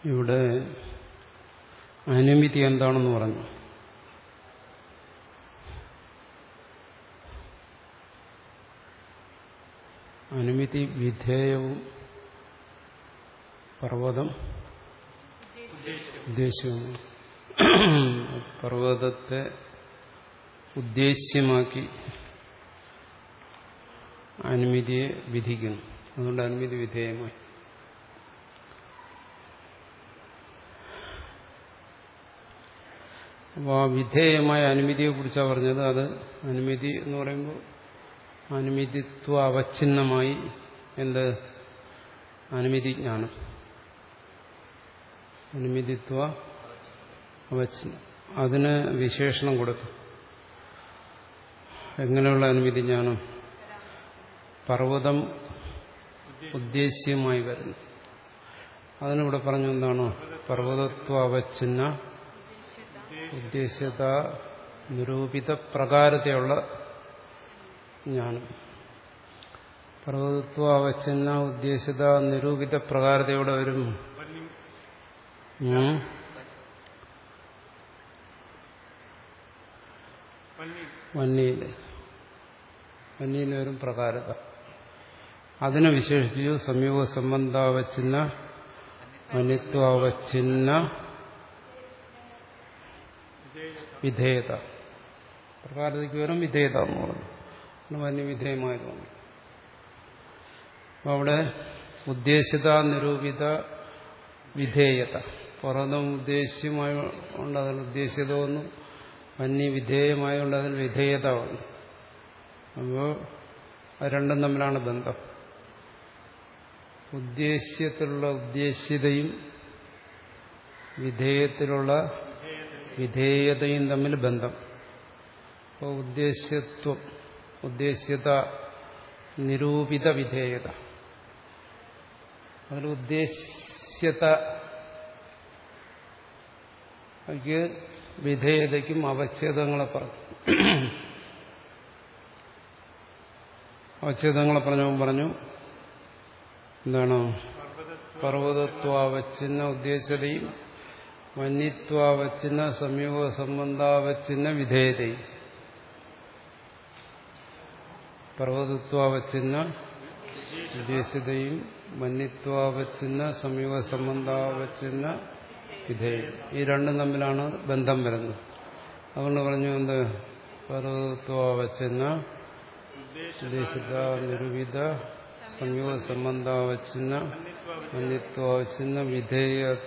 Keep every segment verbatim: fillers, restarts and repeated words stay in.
ഇവിടെ അനുമതി എന്താണെന്ന് പറഞ്ഞു. അനുമതി വിധേയവും പർവ്വതം ഉദ്ദേശ്യവും. പർവ്വതത്തെ ഉദ്ദേശ്യമാക്കി അനുമതിയെ വിധിക്കുന്നു. അതുകൊണ്ട് അനുമതി വിധേയമായി. അപ്പോൾ ആ വിധേയമായ അനുമതിയെ കുറിച്ചാണ് പറഞ്ഞത്. അത് അനുമതി എന്ന് പറയുമ്പോൾ അനുമതിത്വ അവച്ഛിന്നമായി എന്ത് അനുമതി ജ്ഞാനം, അനുമതിത്വ അവച്ഛിന്നം, അതിന് വിശേഷണം കൊടുക്കും. എങ്ങനെയുള്ള അനുമതി ജ്ഞാനം? പർവ്വതം ഉദ്ദേശ്യമായി വരുന്നു. അതിനിവിടെ പറഞ്ഞു എന്താണോ പർവ്വതത്വ അവച്ഛിന്ന ഉദ്ദേശ്യത നിരൂപിത പ്രകാരത്തെയുള്ള ജ്ഞാനം. പർവ്വതത്വ അവച്ഛിന്ന ഉദ്ദേശ്യത നിരൂപിത പ്രകാരതയോടെ വരും. വന്യയില് വന്യയില് വരും പ്രകാരത. അതിനെ വിശേഷിച്ചു സംയോഗ സംബന്ധാവച്ഛിന്ന വന്യത്വാവച്ഛിന്ന വിധേയത. പ്രകാരതയ്ക്ക് വരും വിധേയത എന്ന് പറഞ്ഞു. വന്യവിധേയമായതാണ്. അപ്പം അവിടെ ഉദ്ദേശ്യത നിരൂപിത വിധേയത. പർവ്വതം ഉദ്ദേശ്യമായി കൊണ്ട് അതിന് ഉദ്ദേശ്യത വന്നു, വന്യവിധേയമായതുകൊണ്ട് അതിന് വിധേയത വന്നു. അപ്പോൾ അത് രണ്ടും തമ്മിലാണ് ബന്ധം. ഉദ്ദേശ്യത്തിലുള്ള ഉദ്ദേശ്യതയും വിധേയത്തിലുള്ള വിധേയതയും തമ്മിൽ ബന്ധം. അപ്പോൾ ഉദ്ദേശ്യത്വം, ഉദ്ദേശ്യത നിരൂപിത വിധേയത. അതിൽ ഉദ്ദേശ്യത വിധേയതയ്ക്കും അവച്ഛേദങ്ങളെ പറഞ്ഞു. അവച്ഛേദങ്ങളെ പറഞ്ഞവൻ പറഞ്ഞു എന്താണ്? പർവ്വതത്വാവച്ഛിന്ന ഉദ്ദേശ്യതയും വന്യത്വാവച്ഛിന്ന സംയോഗ സംബന്ധാവച്ഛിന്ന വിധേയതയും. പർവ്വതത്വാവച്ഛിന്ന ഉദ്ദേശ്യതയും വന്യത്വാവച്ഛിന്ന സംയോഗ സംബന്ധാവച്ഛിന്ന വിധേയം. ഈ രണ്ടും തമ്മിലാണ് ബന്ധം വരുന്നത്. അതുകൊണ്ട് പറഞ്ഞു എന്ത്? പർവ്വതത്വാവച്ഛിന്ന ഉദ്ദേശ്യത നിരൂപിത സംയോഗ സംബന്ധാവച്ഛിന്ന വന്യത്വാവച്ഛിന്ന വിധേയത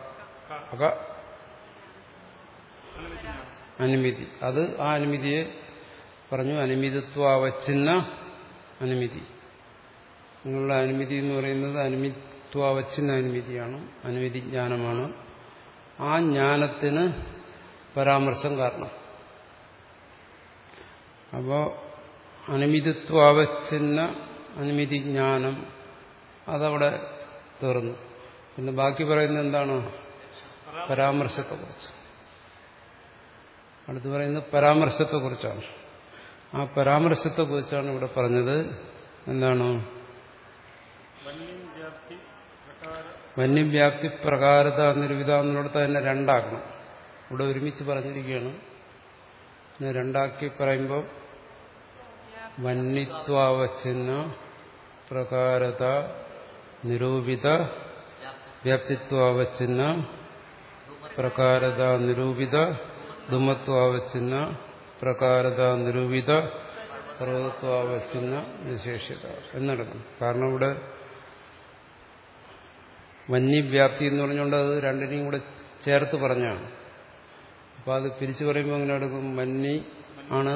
അനുമതി. അത് ആ അനുമതിയെ പറഞ്ഞു അനുമിതത്വാവച്ഛിന്ന അനുമതി. നിങ്ങളുടെ അനുമതി എന്ന് പറയുന്നത് അനുമിത്വാവച്ഛിന്ന അനുമതിയാണ്, അനുമതി ജ്ഞാനമാണ്. ആ ജ്ഞാനത്തിന് പരാമർശം കാരണം. അപ്പോൾ അനുമിതത്വാവച്ഛിന്ന അനുമതി ജ്ഞാനം അതവിടെ തീർന്നു. പിന്നെ ബാക്കി പറയുന്നത് എന്താണ്? പരാമർശത്തെക്കുറിച്ച്. അടുത്ത് പറയുന്നത് പരാമർശത്തെക്കുറിച്ചാണ്. ആ പരാമർശത്തെക്കുറിച്ചാണ് ഇവിടെ പറഞ്ഞത്. എന്താണ്? വന്യവ്യാപ്തി പ്രകാരത നിരൂപിത എന്നിടത്ത് തന്നെ രണ്ടാക്കണം. ഇവിടെ ഒരുമിച്ച് പറഞ്ഞിരിക്കുകയാണ്. പിന്നെ രണ്ടാക്കി പറയുമ്പോൾ വന്യത്വാവച്ഛിന്ന പ്രകാരത നിരൂപിത വ്യാപ്തിത്വാവച്ഛിന്ന പ്രകാരത നിരൂപിത ധുമത്വാവച്ഛിന്ന പ്രകാരത നിരൂപിത പർവ്വതത്വാവച്ഛിന്ന വിശേഷ്യത എന്നെടുക്കണം. കാരണം ഇവിടെ വന്യവ്യാപ്തി എന്ന് പറഞ്ഞുകൊണ്ട് അത് രണ്ടിനെയും കൂടെ ചേർത്ത് പറഞ്ഞാണ്. അപ്പോൾ അത് പിരിച്ചു പറയുമ്പോൾ അങ്ങനെ എടുക്കും. വന്യ ആണ്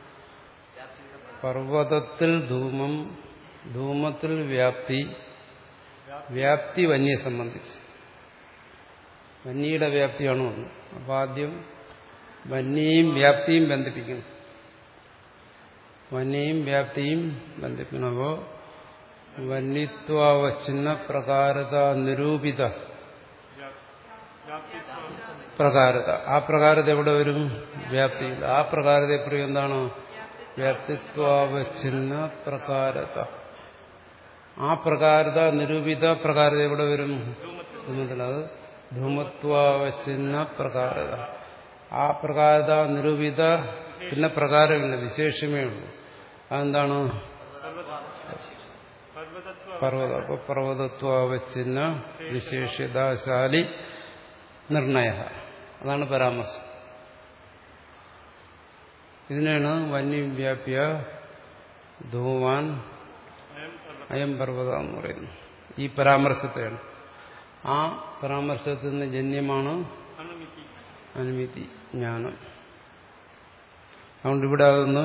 പർവ്വതത്തിൽ ധൂമം, ധൂമത്തിൽ വ്യാപ്തി, വ്യാപ്തി വന്യെ സംബന്ധിച്ച്. വന്യയുടെ വ്യാപ്തിയാണ് ഒന്ന്. അപ്പോൾ ആദ്യം വന്യയും വ്യാപ്തിയും ബന്ധിപ്പിക്കണം. വന്യയും വ്യാപ്തിയും ബന്ധിപ്പിക്കണം. അപ്പോൾ വന്യത്വാവച്ഛിന്ന പ്രകാരത നിരൂപിത പ്രകാരത. ആ പ്രകാരത എവിടെ വരും? വ്യാപ്തിയിൽ. ആ പ്രകാരത എപ്പോഴും എന്താണ്? വ്യാപ്തിത്വാവച്ഛിന്ന പ്രകാരത. ആ പ്രകാരത നിരൂപിത പ്രകാരത എവിടെ വരും? അത് ധൂമത്വാവച്ഛിന്ന പ്രകാരത. ആ പ്രകാരത നിരൂപിത പിന്നെ പ്രകാരമില്ല, വിശേഷമേ ഉള്ളൂ. അതെന്താണ്? പർവ്വത. അപ്പൊ പർവ്വതത്വാവച്ഛിന്ന വിശേഷ്യതാശാലി നിർണയ, അതാണ് പരാമർശം. ഇതിനാണ് വന്യവ്യാപ്യ ധൂമാൻ അയം പർവ്വത എന്ന് പറയുന്നത്. ഈ പരാമർശത്തെയാണ്. ആ പരാമർശത്തിൽ നിന്ന് ജന്യമാണ് അനുമിതി ജ്ഞാനം. അതുകൊണ്ട് ഇവിടെ അതൊന്ന്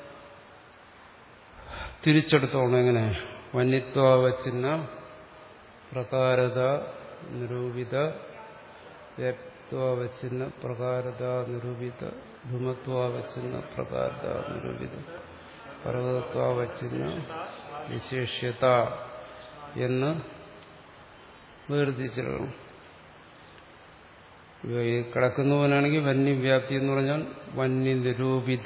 തിരിച്ചെടുത്തോളൂ. എങ്ങനെ? വന്യത്വാവച്ഛിന്ന പ്രകാരത നിരൂപിത, വ്യാപ്ത്വാവച്ഛിന്ന പ്രകാരത നിരൂപിത, ധൂമത്വാവച്ഛിന്ന പ്രകാരത നിരൂപിത, പർവ്വതത്വാവച്ഛിന്ന വിശേഷ്യത എന്ന് വേർതിരിച്ചെടുക്കണം. കിടക്കുന്നവനാണെങ്കിൽ വന്യവ്യാപ്തി എന്ന് പറഞ്ഞാൽ വന്യനിരൂപിത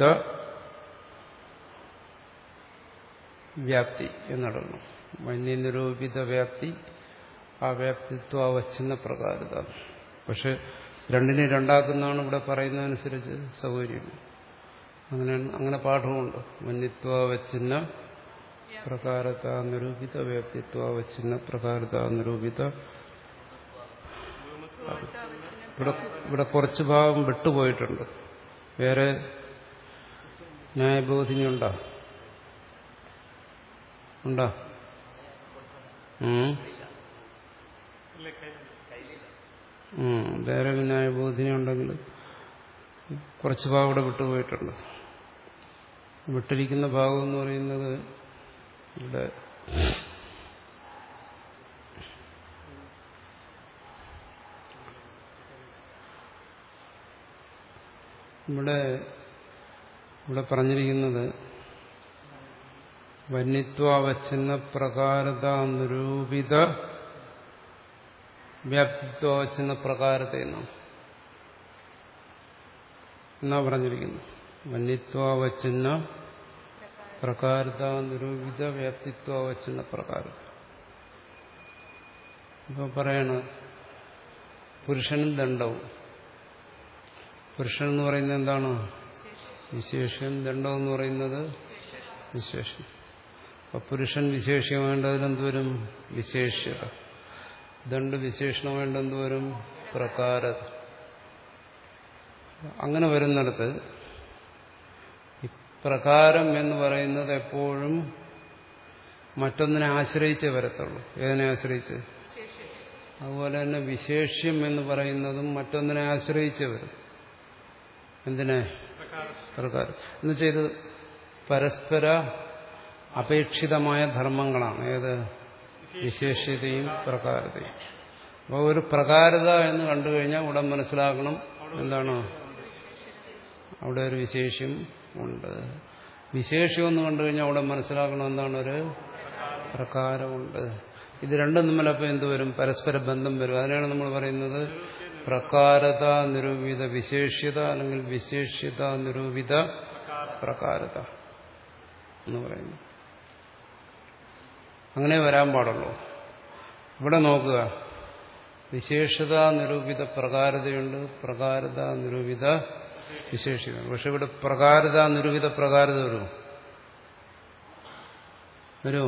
വ്യാപ്തി എന്നിടണം. വന്യനിരൂപിത വ്യാപ്തി, ആ വ്യാപ്തിത്വാവച്ഛിന്ന പ്രകാരത. പക്ഷെ രണ്ടിനെ രണ്ടാക്കുന്നതാണ് ഇവിടെ പറയുന്നതനുസരിച്ച് സൗകര്യം. അങ്ങനെ അങ്ങനെ പാഠമുണ്ട്. വന്യത്വാവച്ഛിന്ന പ്രകാരത നിരൂപിത, വ്യാപ്തിത്വാവച്ഛിന്ന പ്രകാരത നിരൂപിത. ഇവിടെ ഇവിടെ കുറച്ച് ഭാഗം വിട്ടുപോയിട്ടുണ്ട്. വേറെ ന്യായബോധിനി ഉണ്ടോ? ഉണ്ടോ? വേറെ ന്യായബോധിനി ഉണ്ടെങ്കിൽ കുറച്ച് ഭാഗം ഇവിടെ വിട്ടുപോയിട്ടുണ്ട്. വിട്ടിരിക്കുന്ന ഭാഗം എന്ന് പറയുന്നത് ഇവിടെ ഇവിടെ ഇവിടെ പറഞ്ഞിരിക്കുന്നത് വന്യത്വാവച്ഛിന്ന പ്രകാരത നിരൂപിത വ്യാപ്തിത്വാവച്ഛിന്ന പ്രകാരത എന്നാണ് എന്നാ പറഞ്ഞിരിക്കുന്നത്. വന്യത്വാവച്ഛിന്ന പ്രകാരത നിരൂപിത വ്യാപ്തിത്വാവച്ഛിന്ന പ്രകാരത. ഇപ്പൊ പറയണ പുരുഷനും ദണ്ഡവും. പുരുഷൻ എന്ന് പറയുന്നത് എന്താണ്? വിശേഷം. ദണ്ഡം എന്ന് പറയുന്നത് വിശേഷം. അപ്പൊ പുരുഷൻ വിശേഷം വേണ്ടതിലെന്തുവരും? വിശേഷ്യത. ദണ്ഡ് വിശേഷണം വേണ്ടെന്തുവരും? പ്രകാരത. അങ്ങനെ വരുന്നിടത്ത് ഈ പ്രകാരം എന്ന് പറയുന്നത് എപ്പോഴും മറ്റൊന്നിനെ ആശ്രയിച്ചേ വരത്തുള്ളൂ. ഏതിനെ ആശ്രയിച്ച്? അതുപോലെ തന്നെ വിശേഷ്യം എന്ന് പറയുന്നതും മറ്റൊന്നിനെ ആശ്രയിച്ചേ വരും. എന്തിനെ? പ്രകാരം. എന്നുവെച്ചാൽ ഇത് പരസ്പര അപേക്ഷിതമായ ധർമ്മങ്ങളാണ്. ഏത്? വിശേഷ്യതയും പ്രകാരതയും. അപ്പോൾ ഒരു പ്രകാരത എന്ന് കണ്ടു കഴിഞ്ഞാൽ ഉടൻ മനസ്സിലാക്കണം എന്താണ്? അവിടെ ഒരു വിശേഷ്യം ഉണ്ട്. വിശേഷം എന്ന് കണ്ടു കഴിഞ്ഞാൽ അവിടെ മനസ്സിലാക്കണം എന്താണ്? ഒരു പ്രകാരമുണ്ട്. ഇത് രണ്ടും തമ്മിലപ്പോൾ എന്തുവരും? പരസ്പര ബന്ധം വരും. അതിനാണ് നമ്മൾ പറയുന്നത് പ്രകാരത നിരൂപിത വിശേഷ്യത, അല്ലെങ്കിൽ വിശേഷ്യത നിരൂപിത പ്രകാരത എന്ന് പറയുന്നു. അങ്ങനെ വരാൻ പാടുള്ളൂ. ഇവിടെ നോക്കുക, വിശേഷത നിരൂപിത പ്രകാരതയുണ്ട്, പ്രകാരത നിരൂപിത വിശേഷിത. പക്ഷെ ഇവിടെ പ്രകാരത നിരൂപിത പ്രകാരത വരുമോ? വരുമോ?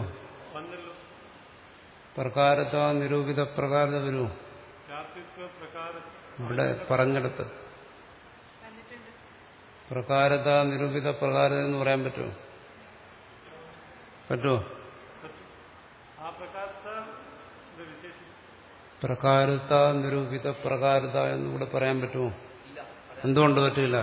പ്രകാരത നിരൂപിത പ്രകാരത വരുമോ? ഇവിടെ പറഞ്ഞെടുത്ത് പ്രകാരത നിരൂപിത പ്രകാരത എന്ന് പറയാൻ പറ്റുമോ? പറ്റുമോ? പ്രകാരത നിരൂപിത പ്രകാരത എന്നുകൂടെ പറയാൻ പറ്റുമോ? എന്തുകൊണ്ട് പറ്റില്ല?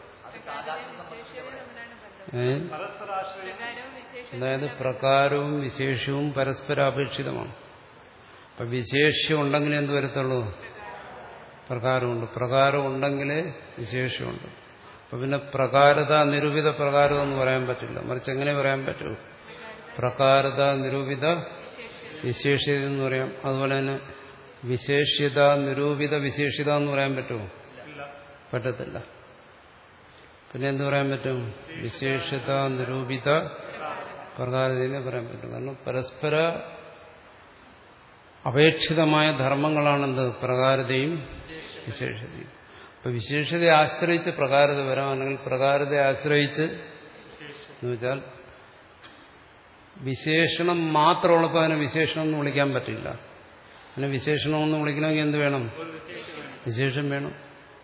ഏ അതായത് പ്രകാരവും വിശേഷവും പരസ്പരാപേക്ഷിതമാണ്. അപ്പൊ വിശേഷ്യം ഉണ്ടെങ്കിലേ എന്ത് വരത്തുള്ളൂ? പ്രകാരമുണ്ട്. പ്രകാരം ഉണ്ടെങ്കിലേ വിശേഷമുണ്ട്. അപ്പൊ പിന്നെ പ്രകാരത നിരൂപിത പ്രകാരം എന്ന് പറയാൻ പറ്റില്ല. മറിച്ച് എങ്ങനെ പറയാൻ പറ്റൂ? പ്രകാരത നിരൂപിത വിശേഷ്യത എന്ന് പറയാം. അതുപോലെ തന്നെ വിശേഷ്യത നിരൂപിത വിശേഷ്യത എന്ന് പറയാൻ പറ്റുമോ? പറ്റത്തില്ല. പിന്നെ എന്ത് പറയാൻ പറ്റും? വിശേഷത നിരൂപിത പ്രകാരതയെ പറയാൻ പറ്റും. കാരണം പരസ്പര അപേക്ഷിതമായ ധർമ്മങ്ങളാണെന്ത്? പ്രകാരതയും വിശേഷതയും. അപ്പൊ വിശേഷതയെ ആശ്രയിച്ച് പ്രകാരത വരാം, അല്ലെങ്കിൽ പ്രകാരതയെ ആശ്രയിച്ച് എന്ന് വെച്ചാൽ വിശേഷണം മാത്രമുള്ളപ്പോൾ അതിനെ വിശേഷണം എന്ന് വിളിക്കാൻ പറ്റില്ല. അതിനെ വിശേഷണമെന്ന് വിളിക്കണമെങ്കിൽ എന്ത് വേണം? വിശേഷം വേണം.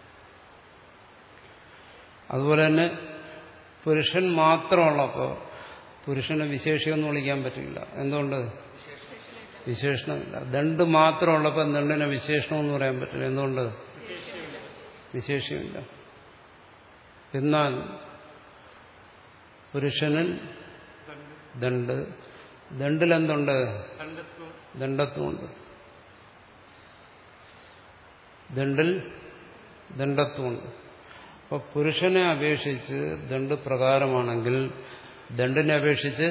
അതുപോലെ തന്നെ പുരുഷൻ മാത്രമുള്ളപ്പോൾ പുരുഷനെ വിശേഷമെന്ന് വിളിക്കാൻ പറ്റില്ല. എന്തുകൊണ്ട്? വിശേഷണമില്ല. ദണ്ട് മാത്രമുള്ളപ്പോൾ ദണ്ടിനെ വിശേഷണമെന്ന് പറയാൻ പറ്റില്ല. എന്തുകൊണ്ട്? വിശേഷമില്ല. എന്നാൽ പുരുഷനിൽ ദണ്ട്, ദണ്ടിലെന്തുണ്ട്? ദണ്ഡത്വമുണ്ട്. ദണ്ടിൽ ദണ്ഡത്വമുണ്ട്. അപ്പൊ പുരുഷനെ അപേക്ഷിച്ച് ദണ്ട് പ്രകാരമാണെങ്കിൽ ദണ്ടിനെ അപേക്ഷിച്ച്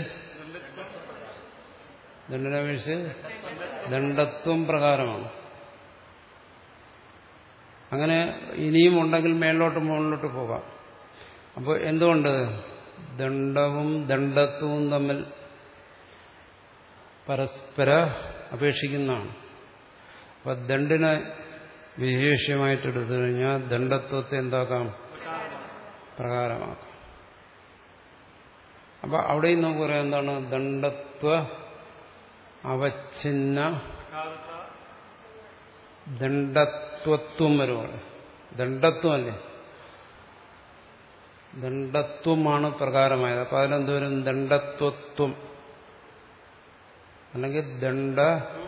ദണ്ടിനെ അപേക്ഷിച്ച് ദണ്ഡത്വം പ്രകാരമാണ്. അങ്ങനെ ഇനിയും ഉണ്ടെങ്കിൽ മേളിലോട്ട് മുകളിലോട്ട് പോകാം. അപ്പോൾ എന്തുകൊണ്ട്? ദണ്ഡവും ദണ്ഡത്വവും തമ്മിൽ പരസ്പര അപേക്ഷിക്കുന്നതാണ്. അപ്പൊ ദണ്ടിനെ വിശേഷ്യമായിട്ടെടുത്തു കഴിഞ്ഞാൽ ദണ്ഡത്വത്തെ എന്താക്കാം? പ്രകാരമാക്കാം. അപ്പൊ അവിടെയും നമുക്ക് പറയാം എന്താണ്? ദണ്ഡത്വ അവച്ഛിന്ന ദണ്ഡത്വത്വം വരുവാണ്. ദണ്ഡത്വമല്ലേ? ദണ്ഡത്വമാണ് പ്രകാരമായത്. അപ്പൊ അതിലെന്തോരും? ദണ്ഡത്വത്വം അല്ലെങ്കിൽ ദണ്ഡ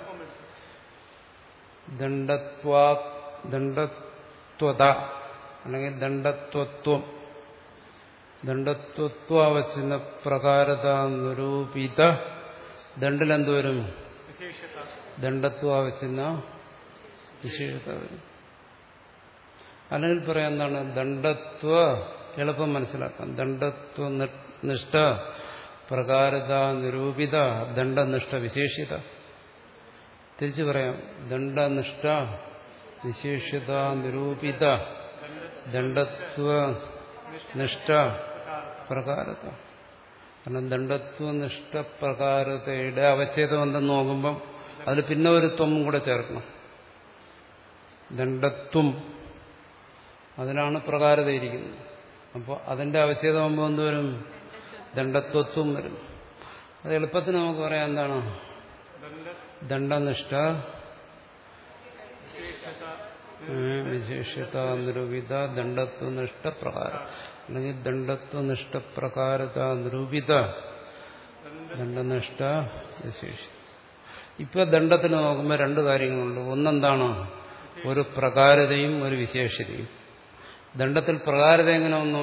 ദണ്ഡത്വാ ദണ്ഡത്വത അല്ലെങ്കിൽ ദണ്ഡത്വത്വം. ദണ്ഡത്വത്വവച്ഛിന്ന പ്രകാരത നിരൂപിത ദണ്ടിലെന്തുവരും? ദണ്ഡത്വവച്ഛിന്ന വിശേഷത വരും. അല്ലെങ്കിൽ പറയാം എന്താണ്? ദണ്ഡത്വ എളുപ്പം മനസ്സിലാക്കാം. ദണ്ഡത്വ നിഷ്ഠ പ്രകാരത നിരൂപിത ദണ്ഡനിഷ്ഠ വിശേഷിത. തിരിച്ചു പറയാം. ദണ്ഡനിഷ്ഠ വിശേഷ്യത നിരൂപിത ദണ്ഡത്വ നിഷ്ഠ പ്രകാരത. കാരണം ദണ്ഡത്വനിഷ്ഠ പ്രകാരതയുടെ അവച്ഛേദം എന്തെന്ന് നോക്കുമ്പം അതിൽ പിന്നെ ഒരു ത്വം കൂടെ ചേർക്കണം. ദണ്ഡത്വം, അതിനാണ് പ്രകാരതയിരിക്കുന്നത്. അപ്പോൾ അതിന്റെ അവച്ഛേദമാകുമ്പോൾ എന്തുവരും? ദണ്ഡത്വത്വം വരും. അത് എളുപ്പത്തിന് നമുക്ക് പറയാം എന്താണ്? ദണ്ഡനിഷ്ഠ വിശേഷത നിരൂപിത ദണ്ഡത്വനിഷ്ഠ പ്രകാരം, അല്ലെങ്കിൽ ദണ്ഡത്വനിഷ്ഠ പ്രകാരത നിരൂപിത ദണ്ഡനിഷ്ഠ വിശേഷ. ഇപ്പൊ ദണ്ഡത്തിന് നോക്കുമ്പോൾ രണ്ട് കാര്യങ്ങളുണ്ട്. ഒന്നെന്താണ്? ഒരു പ്രകാരതയും ഒരു വിശേഷതയും. ദണ്ഡത്തിൽ പ്രകാരത എങ്ങനെ വന്നു?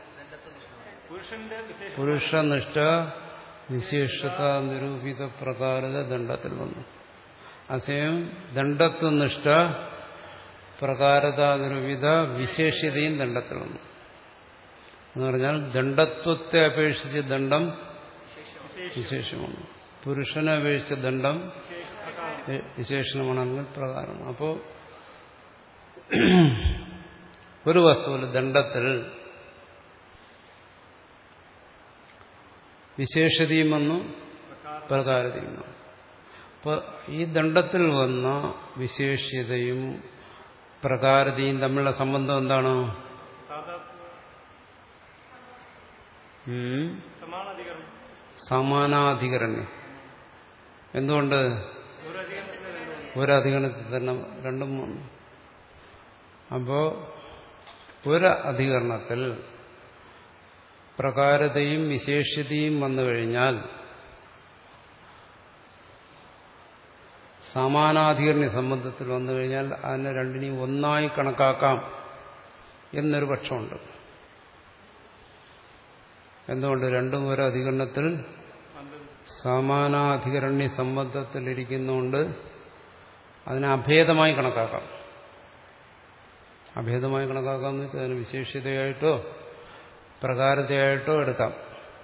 പുരുഷനിഷ്ഠ വിശേഷത നിരൂപിത പ്രകാരത ദണ്ഡത്തിൽ വന്നു. അസമയം ദണ്ഡത്വനിഷ്ഠ പ്രകാരത നിരൂപിത വിശേഷ്യതയും ദണ്ഡത്തിൽ വന്നു. എന്ന് പറഞ്ഞാൽ ദണ്ഡത്വത്തെ അപേക്ഷിച്ച് ദണ്ഡം വിശേഷമാണ്, പുരുഷനെ അപേക്ഷിച്ച് ദണ്ഡം വിശേഷണമാണെങ്കിൽ പ്രകാരം. അപ്പോ ഒരു വസ്തുവിൽ ദണ്ഡത്തിൽ വിശേഷതയും വന്നു, പ്രകാരതയും വന്നു. അപ്പൊ ഈ ദണ്ഡത്തിൽ വന്ന വിശേഷ്യതയും പ്രകാരതയും തമ്മിലുള്ള സംബന്ധം എന്താണ്? സമാനാധികരണം. എന്തുകൊണ്ട്? ഒരധികരണത്തിൽ തന്നെ രണ്ടും വന്നു. അപ്പോ ഒരു അധികരണത്തിൽ പ്രകാരതയും വിശേഷ്യതയും വന്നു കഴിഞ്ഞാൽ സമാനാധികരണ സംബന്ധത്തിൽ വന്നു കഴിഞ്ഞാൽ അതിനെ രണ്ടിനെയും ഒന്നായി കണക്കാക്കാം എന്നൊരു പക്ഷമുണ്ട്. എന്തുകൊണ്ട്? രണ്ടും ഒരു അധികരണത്തിൽ സമാനാധികരണ്യ സംബന്ധത്തിലിരിക്കുന്നതുകൊണ്ട് അതിനെ അഭേദമായി കണക്കാക്കാം. അഭേദമായി കണക്കാക്കാമെന്ന് വെച്ചാൽ അതിന് വിശേഷ്യതയായിട്ടോ പ്രകാരതയായിട്ടോ എടുക്കാം.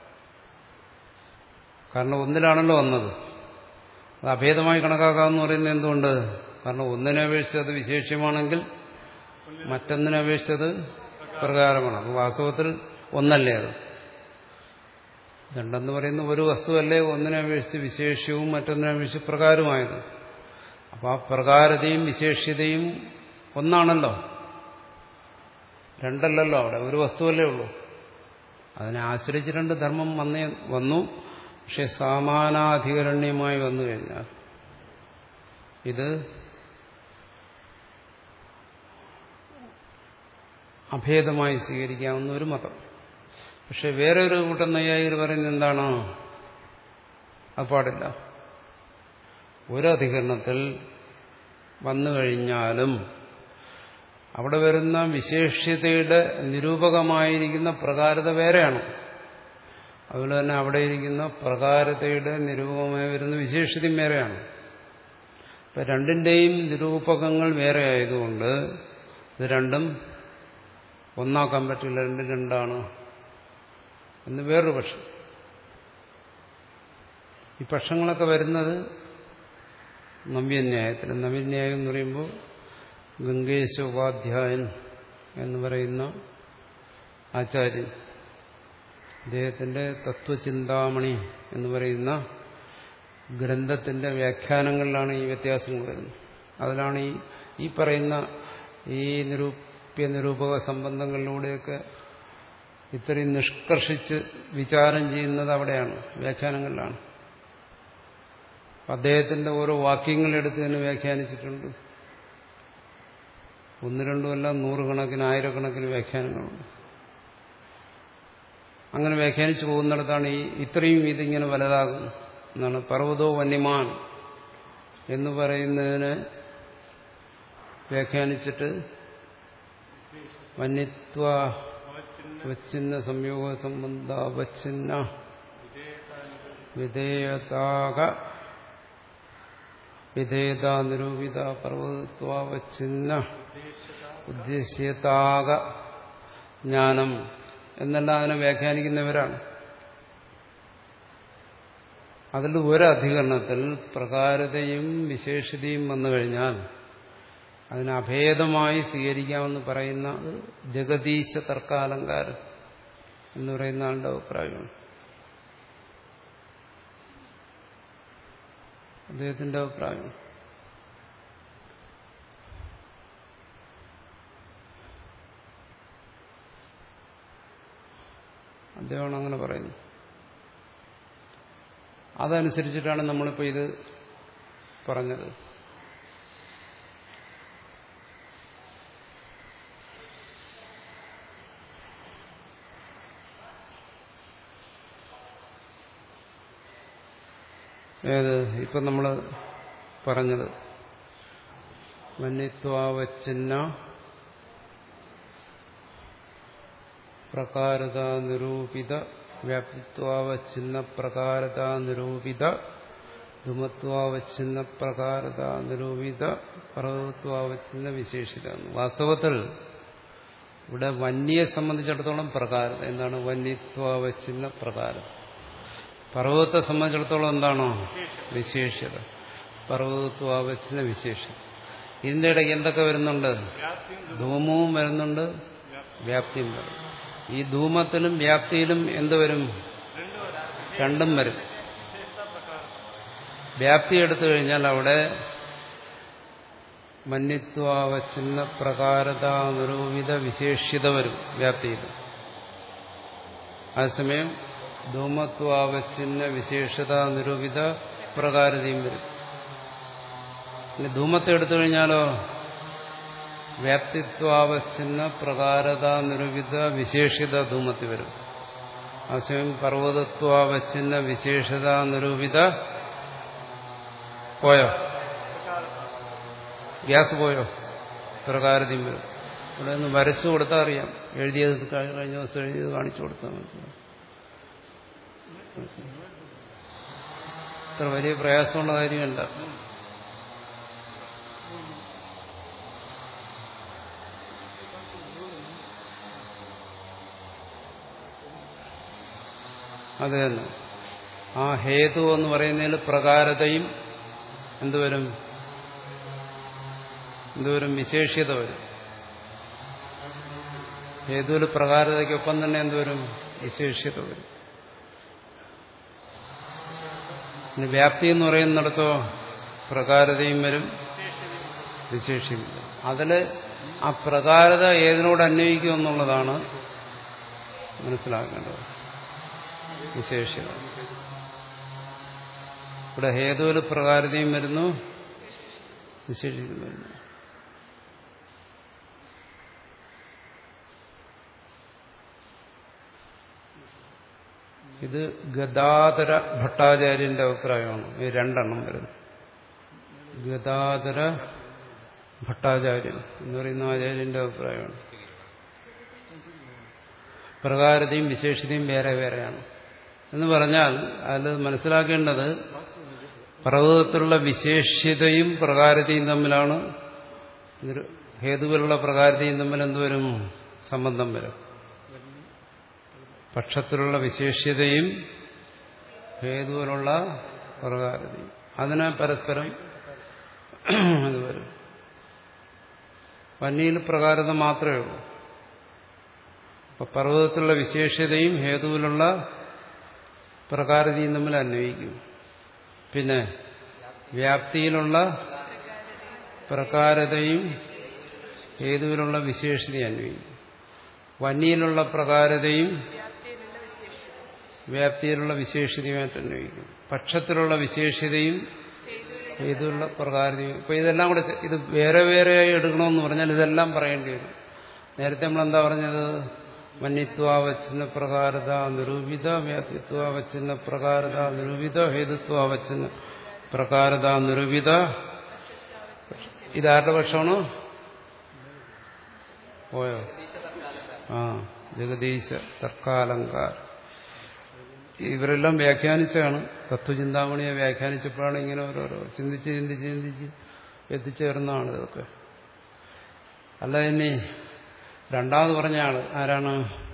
കാരണം ഒന്നിലാണല്ലോ വന്നത്. അത് അഭേദമായി കണക്കാക്കാമെന്ന് പറയുന്നത് എന്തുകൊണ്ട്? കാരണം ഒന്നിനെ അപേക്ഷിച്ച് അത് വിശേഷ്യമാണെങ്കിൽ മറ്റൊന്നിനെ അപേക്ഷിച്ചത് പ്രകാരമാണ്. അപ്പോൾ വാസ്തവത്തിൽ ഒന്നല്ലേ അത്? ദണ്ഡെന്ന് പറയുന്ന ഒരു വസ്തുവല്ലേ ഒന്നിനെ അപേക്ഷിച്ച് വിശേഷ്യവും മറ്റൊന്നിനെ അപേക്ഷിച്ച് പ്രകാരമായത്. അപ്പോൾ ആ പ്രകാരതയും വിശേഷ്യതയും ഒന്നാണല്ലോ, രണ്ടല്ലല്ലോ. അവിടെ ഒരു വസ്തുവല്ലേ ഉള്ളൂ. അതിനെ ആശ്രയിച്ച് രണ്ട് ധർമ്മം വന്നേ വന്നു. പക്ഷെ സമാനാധികരണ്യമായി വന്നു കഴിഞ്ഞാൽ ഇത് അഭേദമായി സ്വീകരിക്കാവുന്ന ഒരു മതം. പക്ഷെ വേറെ ഒരു കൂട്ടം നൈയായികർ പറയുന്നത് എന്താണ്? അത് പാടില്ല. ഒരധികരണത്തിൽ വന്നു കഴിഞ്ഞാലും അവിടെ വരുന്ന വിശേഷ്യതയുടെ നിരൂപകമായിരിക്കുന്ന പ്രകാരത വേറെയാണ്. അതുപോലെ തന്നെ അവിടെ ഇരിക്കുന്ന പ്രകാരതയുടെ നിരൂപകമായി വരുന്ന വിശേഷ്യതയും വേറെയാണ്. ഇപ്പം രണ്ടിൻ്റെയും നിരൂപകങ്ങൾ വേറെ ആയതുകൊണ്ട് ഇത് രണ്ടും ഒന്നാക്കാൻ പറ്റില്ല, രണ്ടും രണ്ടാണ് എന്ന് വേറൊരു പക്ഷം. ഈ പക്ഷങ്ങളൊക്കെ വരുന്നത് നവ്യന്യായത്തിൽ. നവ്യന്യായം എന്ന് പറയുമ്പോൾ ഗംഗേശ ഉപാധ്യായൻ എന്ന് പറയുന്ന ആചാര്യൻ, അദ്ദേഹത്തിന്റെ തത്വചിന്താമണി എന്ന് പറയുന്ന ഗ്രന്ഥത്തിന്റെ വ്യാഖ്യാനങ്ങളിലാണ് ഈ വ്യത്യാസങ്ങൾ വരുന്നത്. അതിലാണ് ഈ ഈ പറയുന്ന ഈ നിരൂപ്യ നിരൂപക സംബന്ധങ്ങളിലൂടെയൊക്കെ ഇത്രയും നിഷ്കർഷിച്ച് വിചാരം ചെയ്യുന്നത് അവിടെയാണ്, വ്യാഖ്യാനങ്ങളിലാണ്. അദ്ദേഹത്തിന്റെ ഓരോ വാക്യങ്ങളെടുത്ത് തന്നെ വ്യാഖ്യാനിച്ചിട്ടുണ്ട്. ഒന്ന് രണ്ടുമല്ല, നൂറുകണക്കിന് ആയിരക്കണക്കിന് വ്യാഖ്യാനങ്ങളുണ്ട്. അങ്ങനെ വ്യാഖ്യാനിച്ചു പോകുന്നിടത്താണ് ഈ ഇത്രയും ഇതിങ്ങനെ വലുതാകും എന്നാണ്. പർവ്വതോ വന്യമാൻ എന്ന് പറയുന്നതിന് വ്യാഖ്യാനിച്ചിട്ട് വന്യത്വ വച്ചിന്ന സംയോഗ സംബന്ധ വച്ചിന്ന വിധേയതാക വിധേയത നിരൂപിത പർവ്വതത്വ വച്ചിന്ന ഉദ്ദേശ്യതാക ജ്ഞാനം എന്നെല്ലാം അതിനെ വ്യാഖ്യാനിക്കുന്നവരാണ്. അതിൽ ഒരധികരണത്തിൽ പ്രകാരതയും വിശേഷതയും വന്നു കഴിഞ്ഞാൽ അതിനെ അഭേദമായി സ്വീകരിക്കാമെന്ന് പറയുന്ന ജഗദീശ തർക്കാലങ്കാരം എന്ന് പറയുന്ന ആളുടെ അഭിപ്രായമാണ്. അദ്ദേഹത്തിന്റെ അഭിപ്രായം. അദ്ദേഹമാണ് അങ്ങനെ പറയുന്നത്. അതനുസരിച്ചിട്ടാണ് നമ്മളിപ്പോൾ ഇത് പറഞ്ഞത്. ഏത് ഇപ്പം നമ്മൾ പറഞ്ഞത് വന്യത്വാവച്ചിന്ന പ്രകാരത നിരൂപിത വ്യാപ്തിത്വാവച്ചിന്ന പ്രകാരത നിരൂപിത ധുമത്വാവച്ചിന്ന പ്രകാരത നിരൂപിത പർവ്വതത്വാവച്ചിന്ന വിശേഷിത. വാസ്തവത്തിൽ ഇവിടെ വന്യയെ സംബന്ധിച്ചിടത്തോളം പ്രകാരത എന്താണ്? വന്യത്വാവച്ചിന്ന പ്രകാരം. പർവ്വതത്തെ സംബന്ധിച്ചിടത്തോളം എന്താണോ? വിശേഷ്യത. പർവ്വതത്വാവച്ചിന്ന വിശേഷത. ഇതിന്റെ ഇടയ്ക്ക് എന്തൊക്കെ വരുന്നുണ്ട്? ധൂമവും വരുന്നുണ്ട്, വ്യാപ്തിയും വരും. ഈ ധൂമത്തിലും വ്യാപ്തിയിലും എന്ത് വരും? രണ്ടും വരും. വ്യാപ്തി എടുത്തു കഴിഞ്ഞാൽ അവിടെ മന്യത്വാവച്ചിന്ന പ്രകാരത നിരൂപിത വിശേഷ്യത വരും വ്യാപ്തിയിൽ. അതേസമയം ധൂമത്വാവച്ചിന്ന വിശേഷത നിരൂപിത പ്രകാരതയും വരും. പിന്നെ ധൂമത്തെ എടുത്തു കഴിഞ്ഞാലോ വ്യാപ്തിത്വാവച്ചിന്ന പ്രകാരത നിരൂപിത വിശേഷിത ധൂമത്തിൽ വരും. അതേസമയം പർവ്വതത്വാവച്ചിന്ന വിശേഷത നിരൂപിത പോയോ? ഗ്യാസ് പോയോ? പ്രകാരതയും വരും. ഇവിടെ ഒന്ന് വരച്ചു കൊടുത്താൽ അറിയാം. എഴുതിയത് കഴിഞ്ഞ ദിവസം എഴുതിയത് കാണിച്ചു കൊടുത്താൽ മനസ്സിലാവും. ഇത്ര വലിയ പ്രയാസമുള്ള കാര്യമല്ല. അത് തന്നെ. ആ ഹേതു എന്ന് പറയുന്നതിൽ പ്രകാരതയും എന്തുവരും? എന്തുവരും? വിശേഷ്യത വരും. ഹേതുവിൽ പ്രകാരതയ്ക്കൊപ്പം തന്നെ എന്തുവരും? വിശേഷ്യത വരും. പിന്നെ വ്യാപ്തി എന്ന് പറയുന്നിടത്തോ പ്രകാരതയും വരും, വിശേഷിപ്പിക്കും. അതിൽ ആ പ്രകാരത ഏതിനോട് അന്വയിക്കും എന്നുള്ളതാണ് മനസ്സിലാക്കേണ്ടത്. വിശേഷ്യത ഇവിടെ ഹേതുവിൽ പ്രകാരതയും വരുന്നു, വിശേഷിക്കും വരുന്നു. ഇത് ഗദാധര ഭട്ടാചാര്യന്റെ അഭിപ്രായമാണ്. ഈ രണ്ടെണ്ണം വരുന്നു. ഗദാധര ഭട്ടാചാര്യൻ എന്ന് പറയുന്ന ആചാര്യന്റെ അഭിപ്രായമാണ്. പ്രകാരതയും വിശേഷതയും വേറെ വേറെയാണ് എന്ന് പറഞ്ഞാൽ അത് മനസ്സിലാക്കേണ്ടത് പ്രകൃതത്തിലുള്ള വിശേഷ്യതയും പ്രകാരതയും തമ്മിലാണ്. ഹേതുവിലുള്ള പ്രകാരതയും തമ്മിൽ എന്തുവരും? സംബന്ധം വരും. പക്ഷത്തിലുള്ള വിശേഷ്യതയും ഹേതുവിലുള്ള പ്രകാരതയും അതിനെ പരസ്പരം ഇത് വരും. വന്യയിൽ പ്രകാരത മാത്രമേ ഉള്ളൂ. അപ്പൊ പർവ്വതത്തിലുള്ള വിശേഷ്യതയും ഹേതുവിലുള്ള പ്രകാരതയും തമ്മിൽ അന്വയിക്കും. പിന്നെ വ്യാപ്തിയിലുള്ള പ്രകാരതയും ഹേതുവിലുള്ള വിശേഷതയും അന്വയിക്കും. വന്യയിലുള്ള പ്രകാരതയും വ്യാപ്തിയിലുള്ള വിശേഷതയുമായിട്ട് അന്വയിക്കും. പക്ഷത്തിലുള്ള വിശേഷതയും ഹേതുവിലുള്ള പ്രകാരതയും. ഇപ്പൊ ഇതെല്ലാം കൂടെ ഇത് വേറെ വേറെയായി എടുക്കണമെന്ന് പറഞ്ഞാൽ ഇതെല്ലാം പറയേണ്ടി വരും. നേരത്തെ നമ്മളെന്താ പറഞ്ഞത്? വന്യത്വാവച്ഛിന്ന പ്രകാരത നിരൂപിത, വ്യാപ്തിത്വാവച്ഛിന്ന പ്രകാരത നിരൂപിത, ഹേതുത്വാവച്ഛിന്ന പ്രകാരത നിരൂപിത. ഇതാരുടെ പക്ഷമാണ്? പോയോ? ആ ജഗദീശ തർക്കാലങ്കാർ. ഇവരെല്ലാം വ്യാഖ്യാനിച്ചാണ്. തത്വചിന്താമണിയെ വ്യാഖ്യാനിച്ചപ്പോഴാണ് ഇങ്ങനെ ഓരോരോ ചിന്തിച്ച് ചിന്തിച്ച് ചിന്തിച്ച് എത്തിച്ചേർന്നതാണ് ഇതൊക്കെ. അല്ല ഇനി രണ്ടാമത് പറഞ്ഞ ആള് ആരാണ്?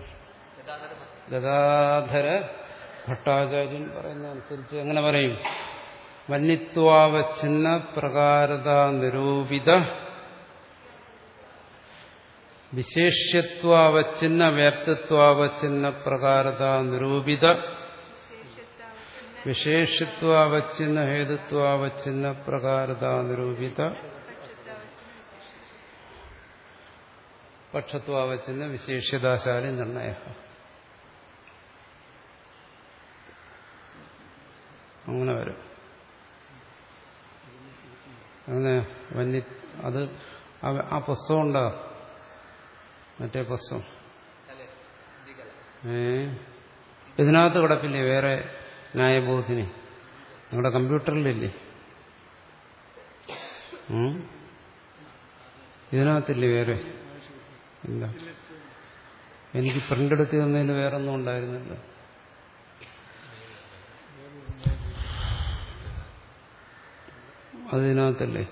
ഗദാധര ഭട്ടാചാര്യൻ പറയുന്ന അനുസരിച്ച് എങ്ങനെ പറയും? വന്യത്വാവച്ഛിന്ന പ്രകാരത നിരൂപിത, വിശേഷ്യത്വാവച്ഛിന്ന വ്യാപ്തത്വാവച്ഛിന്ന പ്രകാരത നിരൂപിത, വിശേഷത്വാവച്ഛിന്ന ഹേതുത്വാവച്ഛിന്ന പ്രകാരത നിരൂപിത, പക്ഷത്വാവച്ഛിന്ന വിശേഷ്യതാശാലി നിർണയ. അങ്ങനെ വരും. അങ്ങനെ വന്യ അത് ആ പുസ്തകം ഉണ്ടോ? മറ്റേ പുസ്തകം ഏ ഇതിനകത്ത് കിടപ്പില്ലേ വേറെ ന്യായബോധിനി? നിങ്ങളുടെ കമ്പ്യൂട്ടറിലില്ലേ? ഇതിനകത്തില്ലേ വേറെ? ഇല്ല. എനിക്ക് പ്രിന്റ് എടുത്ത് തന്നതിന് വേറെ ഒന്നും ഉണ്ടായിരുന്നില്ല. അതിനകത്തല്ലേ?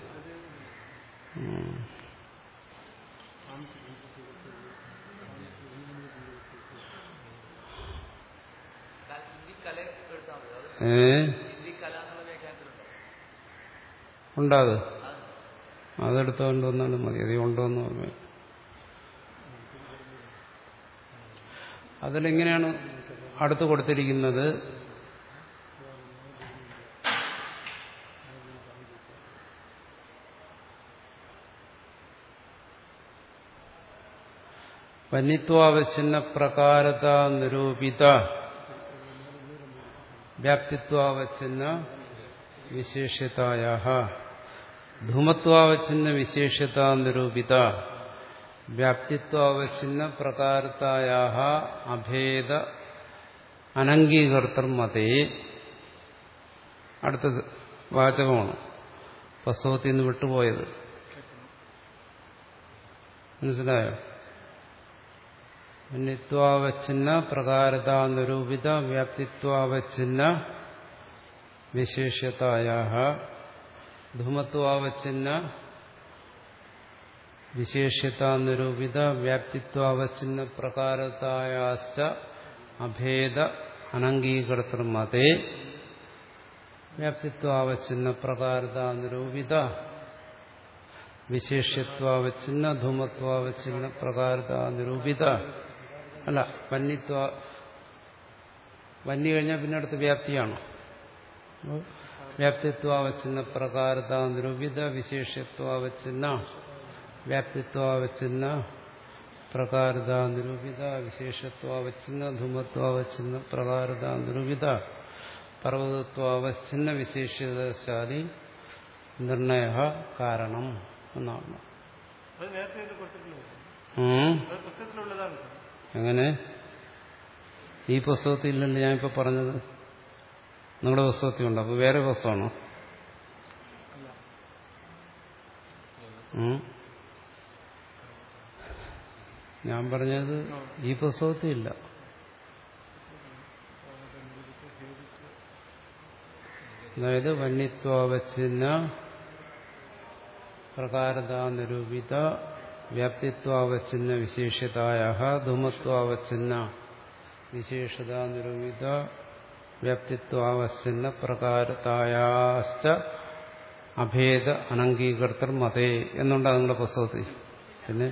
ഏ ഉണ്ടാത് അതെടുത്തോണ്ട് വന്നാലും മതി. അത് ഉണ്ടോന്ന് പറഞ്ഞു. അതിലെങ്ങനെയാണ് അടുത്ത് കൊടുത്തിരിക്കുന്നത്? വന്യത്വാവച്ഛിന്ന പ്രകാരത നിരൂപിത, വ്യാപ്തിത്വാവച്ഛിന്ന വിശേഷ്യതായാ, ധൂമത്വാവച്ഛിന്ന വിശേഷ്യത നിരൂപിത, വ്യാപ്തിത്വാവച്ഛിന്ന പ്രകാരതായാ അഭേദ അനംഗീകർത്തർമതേ. അടുത്തത് വാചകമാണ് പുസ്തകത്തിൽ നിന്ന് വിട്ടുപോയത്. മനസ്സിലായോ? വന്യത്വാവച്ഛിന്ന പ്രകാരത നിരൂപിത, വ്യാപ്തിത്വാവച്ഛിന്ന വിശേഷ്യതായാ, ധൂമത്വാവച്ഛിന്ന വിശേഷ്യത നിരൂപിത, വ്യാപ്തിത്വാവച്ഛിന്ന പ്രകാരതായാശ്ച അഭേദ അനംഗീകർത്തർമതേ. വ്യാപ്തിത്വാവച്ഛിന്ന പ്രകാരത നിരൂപിത, വിശേഷ്യത്വാവച്ഛിന്ന ധൂമത്വാവച്ഛിന്ന പ്രകാരത നിരൂപിത. അല്ല, വന്യത്വ വന്യ കഴിഞ്ഞാൽ പിന്നെ അടുത്ത് വ്യാപ്തിയാണ്. വ്യാപ്തിത്വാവച്ഛിന്ന പ്രകാരത നിരൂപിത വിശേഷ്യത്വാവച്ഛിന്ന വ്യാപ്തിത്വാവച്ഛിന്ന പ്രകാരത നിരൂപിത വിശേഷത്വാവച്ഛിന്ന ധൂമത്വാവച്ഛിന്ന പ്രകാരത നിരൂപിത പർവ്വതത്വാവച്ഛിന്ന വിശേഷ്യതശാലി നിർണയ കാരണം എന്നാണ്. എങ്ങനെ? ഈ പുസ്തകത്തിൽ ഇല്ലല്ലോ ഞാനിപ്പോ പറഞ്ഞത്. നിങ്ങളുടെ പുസ്തകത്തിൽ ഉണ്ട്. അപ്പൊ വേറെ പുസ്തകമാണോ? ഞാൻ പറഞ്ഞത് ഈ പുസ്തകത്തിൽ ഇല്ല. അതായത് വന്യത്വാവച്ഛിന്ന പ്രകാരത നിരൂപിത വ്യാപ്തിത്വാവച്ഛിന്ന വിശേഷതായ ധൂമത്വാവച്ഛിന്ന വിശേഷത നിരൂപിത വ്യാപ്തിത്വാവച്ഛിന്ന പ്രകാരതായാശ്ച അഭേദ അനംഗീകർത്തർ മതേ എന്നുണ്ട് നിങ്ങളുടെ പുസ്തകത്തിൽ. പിന്നെ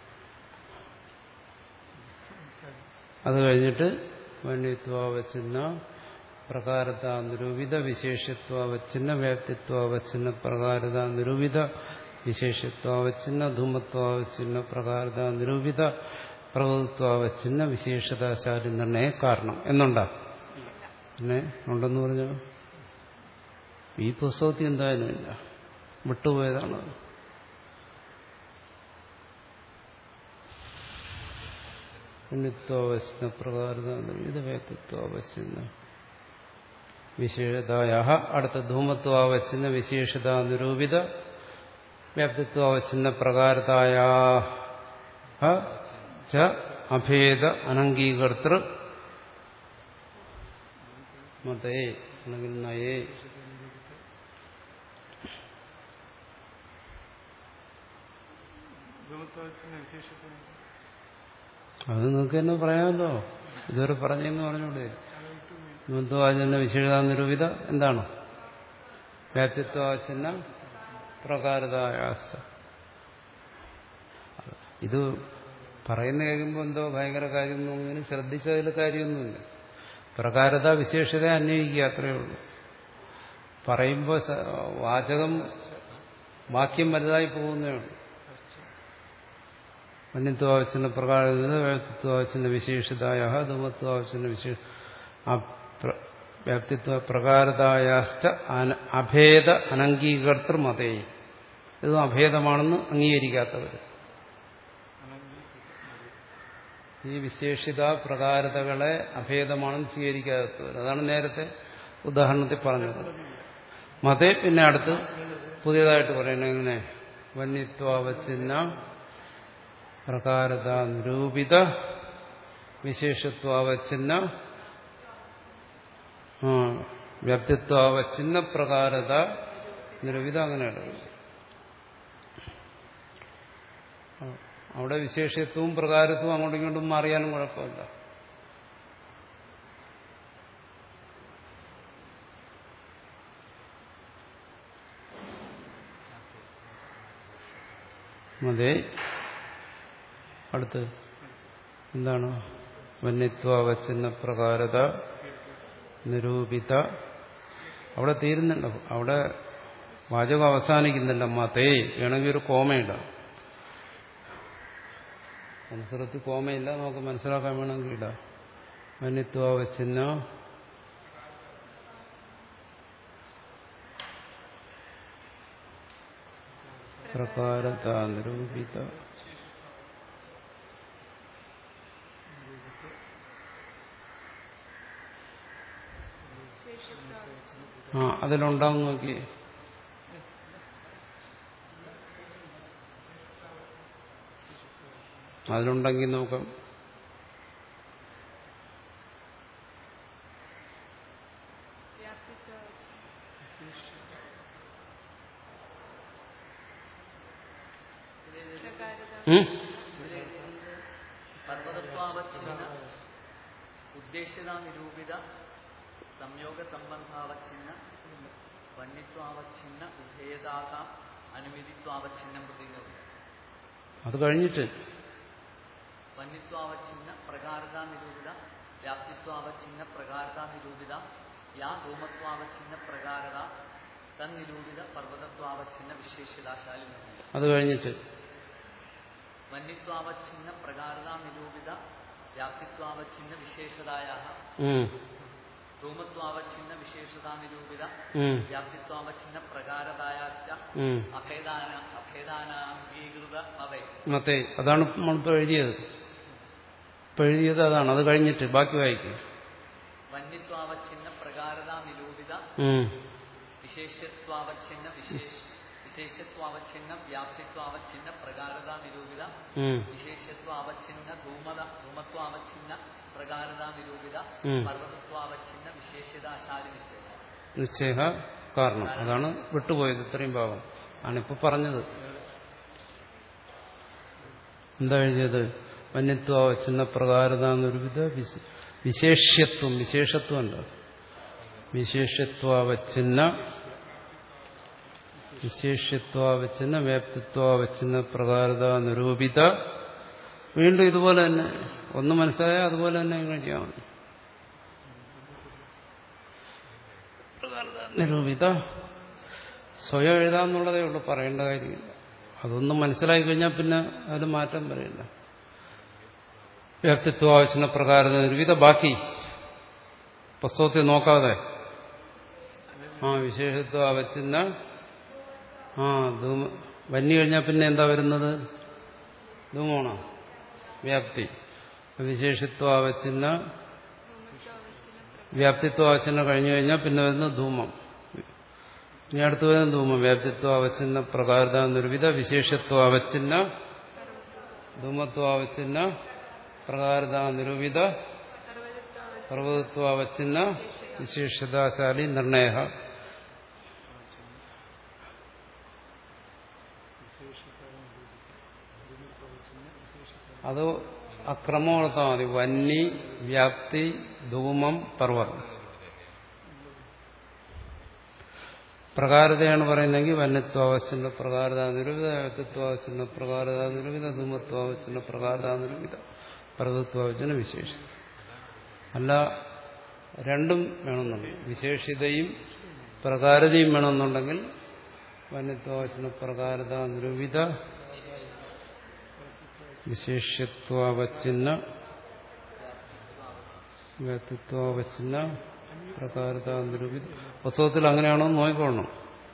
അത് കഴിഞ്ഞിട്ട് വന്യത്വാവച്ഛിന്ന പ്രകാരത നിരൂപിത വിശേഷത്വാവച്ഛിന്ന വ്യാപ്തിത്വാവച്ഛിന്ന പ്രകാരത നിരൂപിത വിശേഷത്വാവച്ഛിന്ന ധൂമത്വാവച്ഛിന്ന പ്രകാരത നിരൂപിത പ്രഭുത്വാവച്ഛിന്ന വിശേഷതാശാലി നിർണയ കാരണം എന്നുണ്ടാ. പിന്നെ ഉണ്ടെന്ന് പറഞ്ഞോ? ഈ പുസ്തകത്തിൽ എന്തായാലും ഇല്ല, വിട്ടുപോയതാണ്. വന്യത്വാവച്ഛിന്ന പ്രകാരത നിരൂപിത വ്യാപ്തിത്വാവച്ഛിന്ന വിശേഷതായ അടുത്ത ധൂമത്വാവച്ഛിന്ന വിശേഷത നിരൂപിത വ്യാപ്തിത്വാവച്ഛിന്ന പ്രകാരതായ അഭേദ അനംഗീകർത്തൃ മതേ അല്ലെങ്കിൽ നയേ. അത് നിങ്ങൾക്ക് തന്നെ പറയാമല്ലോ. ഇതുവരെ പറഞ്ഞെന്ന് പറഞ്ഞൂടെ? ധൂമത്വാവച്ഛിന്ന വിശേഷത നിരൂപിത എന്താണ്? വ്യാപ്തിത്വാവച്ഛിന്ന പ്രകാരതായ. ഇത് പറയുന്ന കേൾക്കുമ്പോൾ എന്തോ ഭയങ്കര കാര്യമൊന്നും ശ്രദ്ധിച്ചതിൽ കാര്യമൊന്നുമില്ല. പ്രകാരത വിശേഷത അന്വയിക്കുക, അത്രയേ ഉള്ളൂ. പറയുമ്പോൾ വാചകം വാക്യം വലുതായി പോകുന്നേ ഉള്ളൂ. വന്യത്വാവച്ഛിന്ന പ്രകാരത വ്യാപ്തിത്വാവച്ഛിന്ന വിശേഷതായ ധൂമത്വാവച്ഛിന്ന വിശേഷ വ്യാപ്തിത്വ പ്രകാരതായാശ്ച അഭേദ അനംഗീകർത്തൃ മതേ. ഇതും അഭേദമാണെന്ന് അംഗീകരിക്കാത്തവർ, ഈ വിശേഷിത പ്രകാരതകളെ അഭേദമാണെന്ന് സ്വീകരിക്കാത്തവർ. അതാണ് നേരത്തെ ഉദാഹരണത്തിൽ പറഞ്ഞത്. മതേ പിന്നെ അടുത്ത് പുതിയതായിട്ട് പറയണ എങ്ങനെ? വന്യത്വാവച്ഛിന്ന പ്രകാരത നിരൂപിത വിശേഷത്വാവച്ഛിന്ന വ്യാപ്തിത്വാവച്ഛിന്ന പ്രകാരത നിരൂപിത. അങ്ങനെയാണ്. അവിടെ വിശേഷത്വവും പ്രകാരത്വവും അങ്ങോട്ടും ഇങ്ങോട്ടും മാറിയാലും കുഴപ്പമില്ല. അതെ. അടുത്ത് എന്താണ്? വന്യത്വാവച്ഛിന്ന പ്രകാരത നിരൂപിത. അവിടെ തീരുന്നില്ല, അവിടെ വാചകം അവസാനിക്കുന്നില്ല. മതേ വേണമെങ്കിൽ ഒരു കോമയിടാം. സംസ്കൃതത്തിൽ കോമയില്ല, നമുക്ക് മനസ്സിലാക്കാൻ വേണമെങ്കിൽ ഇടാം. വന്യത്വാവച്ഛിന്ന പ്രകാരത നിരൂപിത. ആ അതിലുണ്ടാവും നോക്കി. അതിലുണ്ടെങ്കിൽ നോക്കാം. പർവ്വതത്വാവച്ഛിന്ന ഉദ്ദേശ്യത നിരൂപിത സംയോഗ സംബന്ധാവച്ഛിന്ന വന്യത്വാവച്ഛിന്ന ഉഭേദാകാം അനുമതിത്വാവച്ഛിന്നം പ്രതിരോധം. അത് കഴിഞ്ഞിട്ട് വന്യത്വാവച്ഛിന്ന പ്രകാരത നിരൂപിത വ്യാപ്തിത്വാവച്ഛിന്ന പ്രകാരത നിരൂപിത യാ ധൂമത്വാവച്ഛിന്ന പ്രകാരത തന്നിരൂപിത പർവ്വതത്വാവച്ഛിന്ന വിശേഷ്യതാശാലി നിർണ്ണയം. അത് കഴിഞ്ഞിട്ട് വന്യത്വാവച്ഛിന്ന പ്രകാരതാ നിരൂപിത വ്യാപ്തിത്വാവച്ഛിന്ന വിശേഷതായ ധൂമത്വാവച്ഛിന്ന വിശേഷതാ നിരൂപിത വ്യാപ്തിത്വാവച്ഛിന്ന പ്രകാരതായാശ്ച അഭേദാന അഭേദാനാംഗീകൃത മതേ മതേ. അതാണ് നമ്മളിപ്പോൾ എഴുതിയത്. ഇപ്പൊ എഴുതിയത് അതാണ്. അത് കഴിഞ്ഞിട്ട് ബാക്കി വായിക്കും. വന്യത്വാവച്ഛിന്ന പ്രകാരതാ നിരൂപിത വിശേഷത്വാവച്ഛിന്ന വിശേഷ വിശേഷത്വാവച്ഛിന്ന വ്യാപ്തിത്വാവച്ഛിന്ന പ്രകാരതാ നിരൂപിത വിശേഷത്വാവച്ഛിന്ന ധൂമത ധൂമത്വാവച്ഛിന്ന പ്രകാരതാ നിരൂപിത പർവ്വതത്വാവച്ഛിന്ന വിശേഷ്യതാശാലി നിശ്ചയ നിശ്ചയ കാരണം. അതാണ് വിട്ടുപോയത്. ഇത്രയും ഭാഗം ആണിപ്പോ പറഞ്ഞത്. എന്താ എഴുതിയത്? വന്യത്വാവച്ഛിന്ന പ്രകാരതാ നിരൂപിത വിശേഷ്യത്വം വിശേഷത്വം അല്ല വിശേഷത്വാവച്ഛിന്ന വിശേഷ്യത്വാവച്ഛിന്ന വ്യാപ്തിത്വാവച്ഛിന്ന പ്രകാരത നിരൂപിത. വീണ്ടും ഇതുപോലെ തന്നെ ഒന്ന് മനസ്സിലായാൽ അതുപോലെ തന്നെ ഇങ്ങനെ ചെയ്യാം. നിരൂപിത സ്വയം എഴുതാന്നുള്ളതേ ഉള്ളൂ, പറയേണ്ട കാര്യമില്ല. അതൊന്നും മനസ്സിലാക്കി കഴിഞ്ഞാൽ പിന്നെ അതിൽ മാറ്റം പറയില്ല. വ്യാപ്തിത്വാവച്ഛിന്ന പ്രകാരത നിരൂപിത. ബാക്കി പുസ്തകത്തിൽ നോക്കാതെ ആ വിശേഷത്വാവച്ഛിന്ന ആ ധൂമ വന്യ കഴിഞ്ഞാൽ പിന്നെ എന്താ വരുന്നത്? ധൂമമാണോ? വ്യാപ്തി. വിശേഷത്വാവച്ഛിന്ന വ്യാപ്തിത്വാവച്ഛിന്ന കഴിഞ്ഞു കഴിഞ്ഞാൽ പിന്നെ വരുന്നത് ധൂമം. ഇനി അടുത്ത് വരുന്ന ധൂമം. വ്യാപ്തിത്വാവച്ഛിന്ന പ്രകാരത നിരൂപിത വിശേഷത്വാവച്ഛിന്ന ധൂമത്വാവച്ഛിന്ന പ്രകാരത നിരൂപിത പർവ്വതത്വാവച്ഛിന്ന വിശേഷതാശാലി നിർണയ. അത് അക്രമം നടത്താൽ മതി. വന്നി വ്യാപ്തി ധൂമം പർവ്വതം. പ്രകാരതയാണ് പറയുന്നതെങ്കിൽ വന്യത്വാവച്ഛിന്ന പ്രകാരത നിരൂപിത വ്യാപ്തിത്വാവച്ഛിന്ന പ്രകാരത നിരൂപിത ധൂമത്വാവച്ഛിന്ന പ്രകാരത നിരൂപിത പർവ്വതത്വാവച്ഛിന്ന വിശേഷം. അല്ല, രണ്ടും വേണമെന്നുണ്ടെങ്കിൽ വിശേഷിതയും പ്രകാരതയും വേണമെന്നുണ്ടെങ്കിൽ വന്യത്വാവച്ഛിന്ന പ്രകാരത നിരൂപിത വിശേഷ്യത്വാവച്ഛിന്ന വ്യാപ്തിത്വാവച്ഛിന്ന പ്രകാരത നിരൂപിത. പുസ്തകത്തിൽ അങ്ങനെയാണോ നോക്കിക്കൊള്ളണം.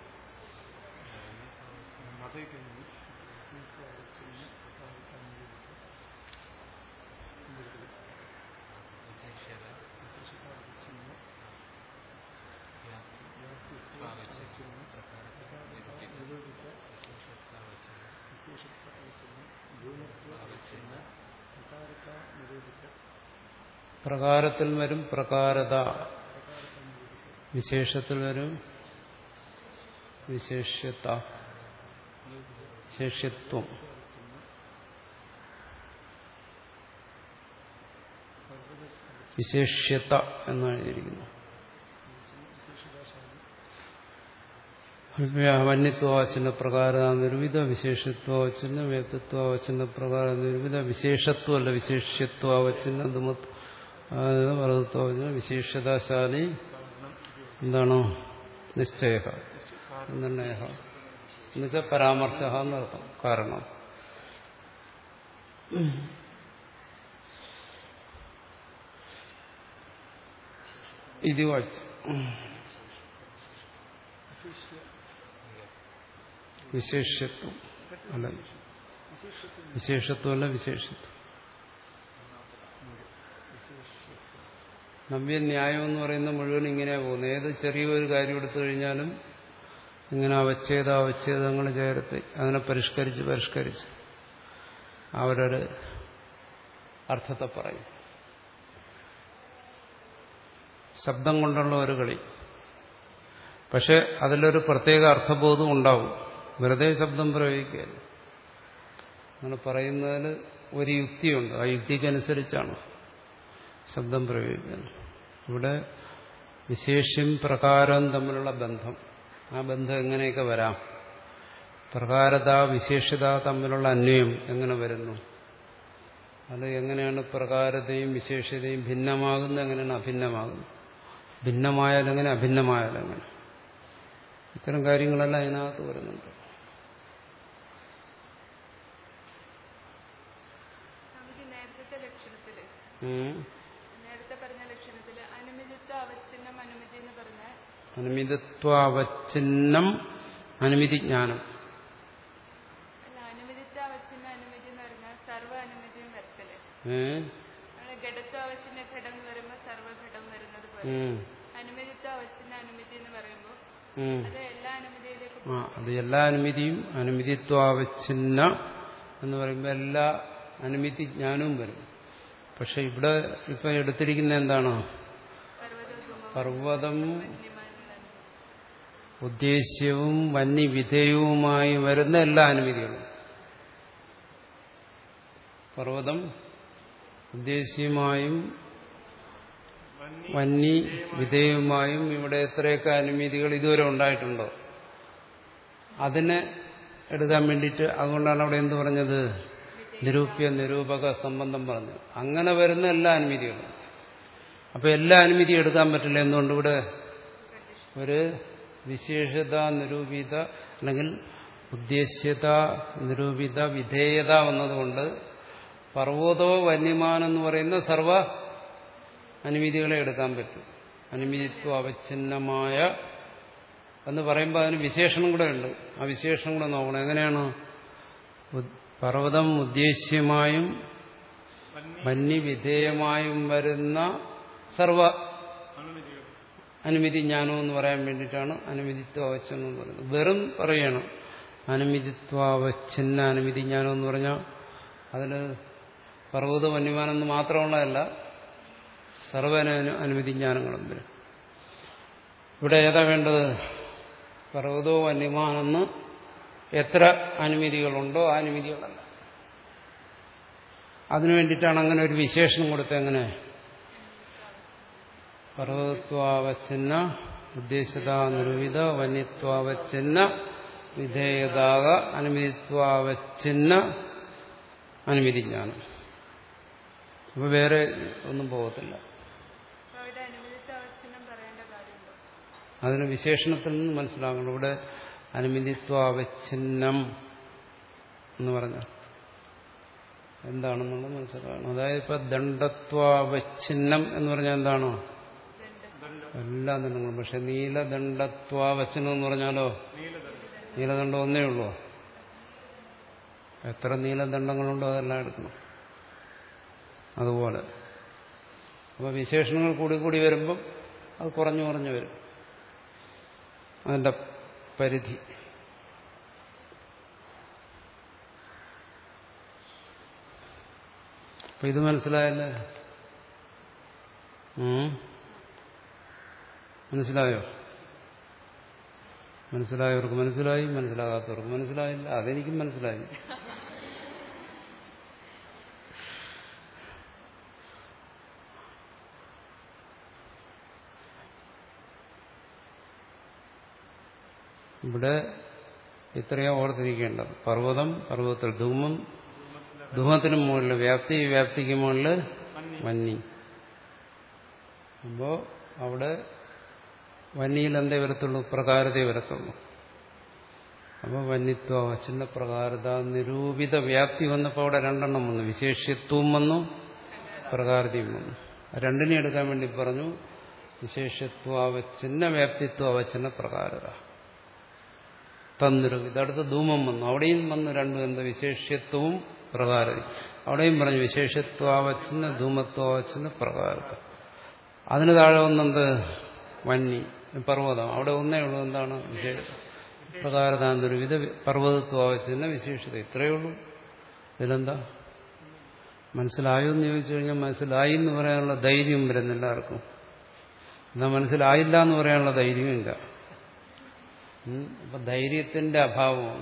പ്രകാരത്തിൽ വരും പ്രകാരത, വിശേഷത്തിൽ വരും വിശേഷ്യത, വിശേഷ്യത്വം. വിശേഷ്യത എന്നാണ് എഴുതിയിരിക്കുന്നത്. വന്യത്വാവച്ഛിന്ന പ്രകാരത നിരൂപിത വിശേഷത്വാവച്ഛിന്ന വ്യാപ്തിത്വാവച്ഛിന്ന പ്രകാര നിരൂപിത വിശേഷത്വമല്ല വിശേഷ്യത്വാവച്ഛിന്ന പർവ്വതത്വാവച്ഛിന്ന വിശേഷതാശാലി എന്താണോ നിശ്ചയ നിർണയ എന്നുവെച്ചാൽ പരാമർശ എന്നർത്ഥം. കാരണം ഇത് വായിച്ചു വിശേഷത്വം അല്ല വിശേഷത്വമല്ല വിശേഷത്വം. നവ്യന്യായം എന്ന് പറയുന്ന മുഴുവൻ ഇങ്ങനെയാ പോകുന്നത്. ഏത് ചെറിയൊരു കാര്യം എടുത്തു കഴിഞ്ഞാലും ഇങ്ങനെ അവച്ഛേദ അവച്ഛേദങ്ങൾ ചേർത്ത് അതിനെ പരിഷ്കരിച്ച് പരിഷ്കരിച്ച് അവരൊരു അർത്ഥത്തെ പറയും. ശബ്ദം കൊണ്ടുള്ള ഒരു കളി. പക്ഷെ അതിലൊരു പ്രത്യേക അർത്ഥബോധം ഉണ്ടാവും. വെറുതെ ശബ്ദം പ്രയോഗിക്കുക അങ്ങനെ പറയുന്നതിൽ ഒരു യുക്തിയുണ്ട്. ആ യുക്തിക്കനുസരിച്ചാണ് ശബ്ദം പ്രയോഗിക്കുന്നത്. ഇവിടെ വിശേഷ്യം പ്രകാരം തമ്മിലുള്ള ബന്ധം, ആ ബന്ധം എങ്ങനെയൊക്കെ വരാം, പ്രകാരത വിശേഷത തമ്മിലുള്ള അന്വയം എങ്ങനെ വരുന്നു, അത് എങ്ങനെയാണ് പ്രകാരതയും വിശേഷതയും ഭിന്നമാകുന്നത്, എങ്ങനെയാണ് അഭിന്നമാകുന്നത്, ഭിന്നമായാലെങ്ങനെ അഭിന്നമായാലെങ്ങനെ, ഇത്തരം കാര്യങ്ങളെല്ലാം അതിനകത്ത് വരുന്നുണ്ട്. അനുമിതത്വാവച്ഛിന്നം അനുമതി ജ്ഞാനം. ആ അത് എല്ലാ അനുമതിയും അനുമതിത്വാവച്ഛിന്ന എന്ന് പറയുമ്പോൾ എല്ലാ അനുമതി ജ്ഞാനവും വരും. പക്ഷെ ഇവിടെ ഇപ്പൊ എടുത്തിരിക്കുന്ന എന്താണ്? പർവ്വതം ഉദ്ദേശ്യവും വന്യവിധേയവുമായി വരുന്ന എല്ലാ അനുമതികളും. പർവ്വതം ഉദ്ദേശ്യമായും വന്യ വിധേയവുമായും ഇവിടെ എത്രയൊക്കെ അനുമതികൾ ഇതുവരെ ഉണ്ടായിട്ടുണ്ടോ അതിനെ എടുക്കാൻ വേണ്ടിയിട്ട്, അതുകൊണ്ടാണ് അവിടെ എന്ത് പറഞ്ഞത്? നിരൂപ്യ നിരൂപക സംബന്ധം പറഞ്ഞു. അങ്ങനെ വരുന്ന എല്ലാ അനുമതികളും. അപ്പൊ എല്ലാ അനുമതിയും എടുക്കാൻ പറ്റില്ല. എന്തുകൊണ്ട്? ഇവിടെ ഒരു വിശേഷത നിരൂപിത അല്ലെങ്കിൽ ഉദ്ദേശ്യത നിരൂപിത വിധേയത വന്നതുകൊണ്ട് പർവ്വതോ വന്യമാനെന്ന് പറയുന്ന സർവ അനുമതികളെ എടുക്കാൻ പറ്റും. അനുമതിത്വ അവച്ഛിന്നമായ എന്ന് പറയുമ്പോൾ അതിന് വിശേഷണം കൂടെ ഉണ്ട്. ആ വിശേഷണം കൂടെ നോക്കണം. എങ്ങനെയാണ്? പർവ്വതം ഉദ്ദേശ്യമായും വന്യവിധേയമായും വരുന്ന സർവ അനുമതി ജ്ഞാനം എന്ന് പറയാൻ വേണ്ടിയിട്ടാണ് അനുമതിത്വ അവച്ഛിന്നം എന്ന് പറയുന്നത്. വെറും പറയണം അനുമതിത്വ അവച്ഛിന്ന അനുമതി ജ്ഞാനം എന്ന് പറഞ്ഞാൽ അതിൽ പർവ്വത വന്യമാനെന്ന് മാത്രമുള്ളതല്ല, സർവ അനുമതി ജ്ഞാനങ്ങളും വരും. ഇവിടെ ഏതാ വേണ്ടത്? പർവ്വതോ വന്യമാനെന്ന് എത്ര അനുമതികളുണ്ടോ ആ അനുമതികളല്ല. അതിനു വേണ്ടിയിട്ടാണ് അങ്ങനെ ഒരു വിശേഷണം കൊടുത്തത്. എങ്ങനെ? പർവ്വതത്വാവച്ഛിന്ന ഉദ്ദേശ്യത നിരൂപിത വന്യത്വാവച്ഛിന്ന വിധേയതാക അനുമതിത്വാവച്ഛിന്ന അനുമതി ജ്ഞാനം. അപ്പൊ വേറെ ഒന്നും പോകത്തില്ല. അതിന് വിശേഷണത്തിൽ നിന്ന് മനസ്സിലാക്കണം. ഇവിടെ അനുമതിത്വാവച്ഛിന്നം എന്ന് പറഞ്ഞാൽ എന്താണെന്നുള്ളത് മനസ്സിലാക്കണം. അതായത് ഇപ്പൊ ദണ്ഡത്വാവച്ഛിന്നം എന്ന് പറഞ്ഞാൽ എന്താണോ? എല്ലാ ദണ്ഡങ്ങളും. പക്ഷെ നീലദണ്ഡത്വാവച്ഛിന്നം എന്ന് പറഞ്ഞാലോ? നീലദണ്ഡം ഒന്നേ ഉള്ളൂ. എത്ര നീലദണ്ഡങ്ങളുണ്ടോ അതെല്ലാം എടുക്കണം. അതുപോലെ അപ്പൊ വിശേഷണങ്ങൾ കൂടി കൂടി വരുമ്പം അത് കുറഞ്ഞു കുറഞ്ഞു വരും അതിന്റെ പരിധി. അപ്പൊ ഇത് മനസ്സിലായല്ലേ? മനസ്സിലായോ? മനസ്സിലായവർക്ക് മനസ്സിലായി, മനസ്സിലാകാത്തവർക്ക് മനസ്സിലായില്ല. അതെനിക്കും മനസ്സിലായി. ഇവിടെ ഇത്രയോ ഓർത്തിരിക്കേണ്ടത്. പർവ്വതം, പർവ്വതത്തിൽ ധൂമം, ധൂമത്തിന് മുകളിൽ വ്യാപ്തി, വ്യാപ്തിക്ക് മുകളിൽ വന്നി. അപ്പോ അവിടെ വന്നിയിൽ എന്തേ വരത്തുള്ളൂ? പ്രകാരതയെ വരത്തുള്ളൂ. അപ്പോൾ വന്യത്വ അവച്ഛിന്ന പ്രകാരത നിരൂപിത വ്യാപ്തി വന്നപ്പോൾ അവിടെ രണ്ടെണ്ണം വന്നു. വിശേഷ്യത്വം വന്നു, പ്രകാരതയും വന്നു. രണ്ടിനെ എടുക്കാൻ വേണ്ടി പറഞ്ഞു വിശേഷത്വ അവച്ഛിന്ന വ്യാപ്തിത്വ അവച്ഛിന്ന പ്രകാരത തന്നിരൂപിത. അടുത്ത ധൂമം വന്നു. അവിടെയും വന്നു രണ്ടും. എന്താ? വിശേഷ്യത്വവും പ്രകാരത. അവിടെയും പറഞ്ഞു വിശേഷത്വാവച്ഛിന്ന ധൂമത്വാവച്ഛിന്ന പ്രകാരത. അതിന് താഴെ വന്നെന്ത്? വന്നി, പർവ്വതം. അവിടെ ഒന്നേ ഉള്ളൂ. എന്താണ്? വിശേഷ പ്രകാരതാന്തരവിധ പർവ്വതത്വാവച്ഛിന്ന വിശേഷത. ഇത്രയേ ഉള്ളൂ. ഇതിലെന്താ? മനസ്സിലായോ എന്ന് ചോദിച്ചു കഴിഞ്ഞാൽ മനസ്സിലായി എന്ന് പറയാനുള്ള ധൈര്യം വരുന്നില്ല ആർക്കും. എന്നാൽ മനസ്സിലായില്ല എന്ന് പറയാനുള്ള ധൈര്യവും ഇല്ല. അപ്പൊ ധൈര്യത്തിന്റെ അഭാവമാണ്.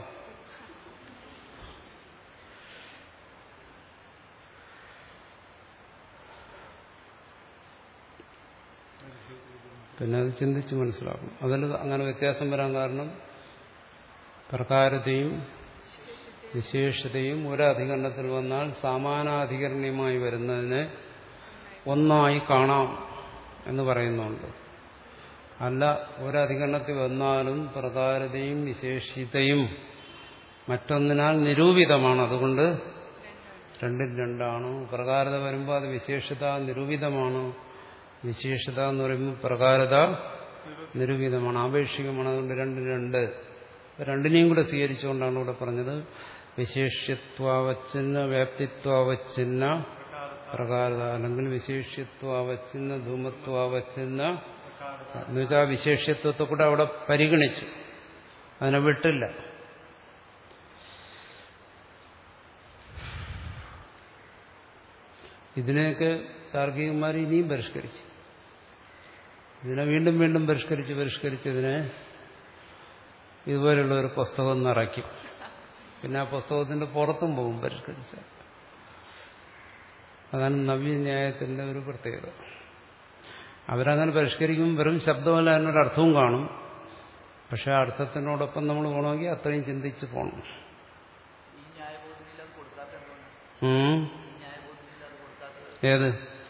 പിന്നെ അത് ചിന്തിച്ച് മനസ്സിലാക്കണം. അതിൽ അങ്ങനെ വ്യത്യാസം വരാൻ കാരണം പ്രകാരതയും വിശേഷതയും ഒരധികരണത്തിൽ വന്നാൽ സമാനാധികരണീയമായി വരുന്നതിനെ ഒന്നായി കാണാം എന്ന് പറയുന്നുണ്ട്. അല്ല, ഒരധികരണത്തിൽ വന്നാലും പ്രകാരതയും വിശേഷിതയും മറ്റൊന്നിനാൽ നിരൂപിതമാണ്. അതുകൊണ്ട് രണ്ടിൽ രണ്ടാണ്. പ്രകാരത വരുമ്പോൾ അത് വിശേഷത നിരൂപിതമാണ്. വിശേഷത എന്ന് പറയുമ്പോൾ പ്രകാരത നിരൂപിതമാണ്, ആപേക്ഷികമാണ്. അതുകൊണ്ട് രണ്ട് രണ്ട് രണ്ടിനെയും കൂടെ സ്വീകരിച്ചുകൊണ്ടാണ് ഇവിടെ പറഞ്ഞത് വിശേഷ്യത്വാവച്ഛിന്ന വ്യാപ്തിത്വാവച്ഛിന്ന പ്രകാരത, അല്ലെങ്കിൽ വിശേഷ്യത്വാവച്ഛിന്ന ധൂമത്വാവച്ഛിന്ന എന്ന് വെച്ചാൽ ആ വിശേഷ്യത്വത്തെ കൂടെ അവിടെ പരിഗണിച്ചു, അതിനെ വിട്ടില്ല. ഇതിനെയൊക്കെ താർക്കികന്മാർ ഇനിയും പരിഷ്കരിച്ചു. ഇതിനെ വീണ്ടും വീണ്ടും പരിഷ്കരിച്ച് പരിഷ്കരിച്ച് ഇതിനെ ഇതുപോലുള്ള ഒരു പുസ്തകം നിറയ്ക്കും. പിന്നെ ആ പുസ്തകത്തിന്റെ പുറത്തും പോകും പരിഷ്കരിച്ച. അതാണ് നവ്യന്യായത്തിന്റെ ഒരു പ്രത്യേകത. അവരങ്ങനെ പരിഷ്കരിക്കുമ്പോൾ വെറും ശബ്ദമല്ല, അതിനൊരു അർത്ഥവും കാണും. പക്ഷെ ആ അർത്ഥത്തിനോടൊപ്പം നമ്മൾ പോകണമെങ്കിൽ അത്രയും ചിന്തിച്ച് പോകണം. ഏത്?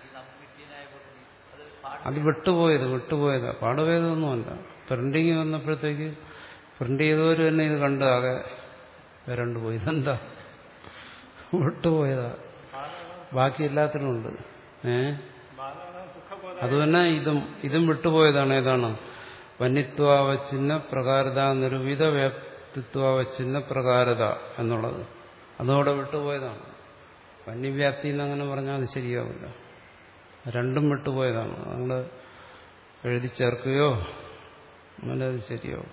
അത് വിട്ടുപോയത് വിട്ടുപോയതാ പാടുവേദമൊന്നുമല്ല. പ്രിന്റിങ് വന്നപ്പോഴത്തേക്ക് പ്രിന്റ് ചെയ്തവർ തന്നെ ഇത് കണ്ട് ആകെ വരണ്ടു പോയി. ഇതെന്താ വിട്ടുപോയതാ, ബാക്കി എല്ലാത്തിനും ഉണ്ട്. ഏ അതുതന്നെ ഇതും ഇതും വിട്ടുപോയതാണ്. ഏതാണ്? വന്യത്വാവച്ഛിന്ന പ്രകാരത നിരൂപിത വ്യാപ്തിത്വാവച്ഛിന്ന പ്രകാരത എന്നുള്ളത് അതോടെ വിട്ടുപോയതാണ്. വന്യവ്യാപ്തി എന്നങ്ങനെ പറഞ്ഞാൽ അത് ശരിയാവില്ല. രണ്ടും വിട്ടുപോയതാണ്. നമ്മൾ എഴുതി ചേർക്കുകയോ അങ്ങനെ അത് ശരിയാവും.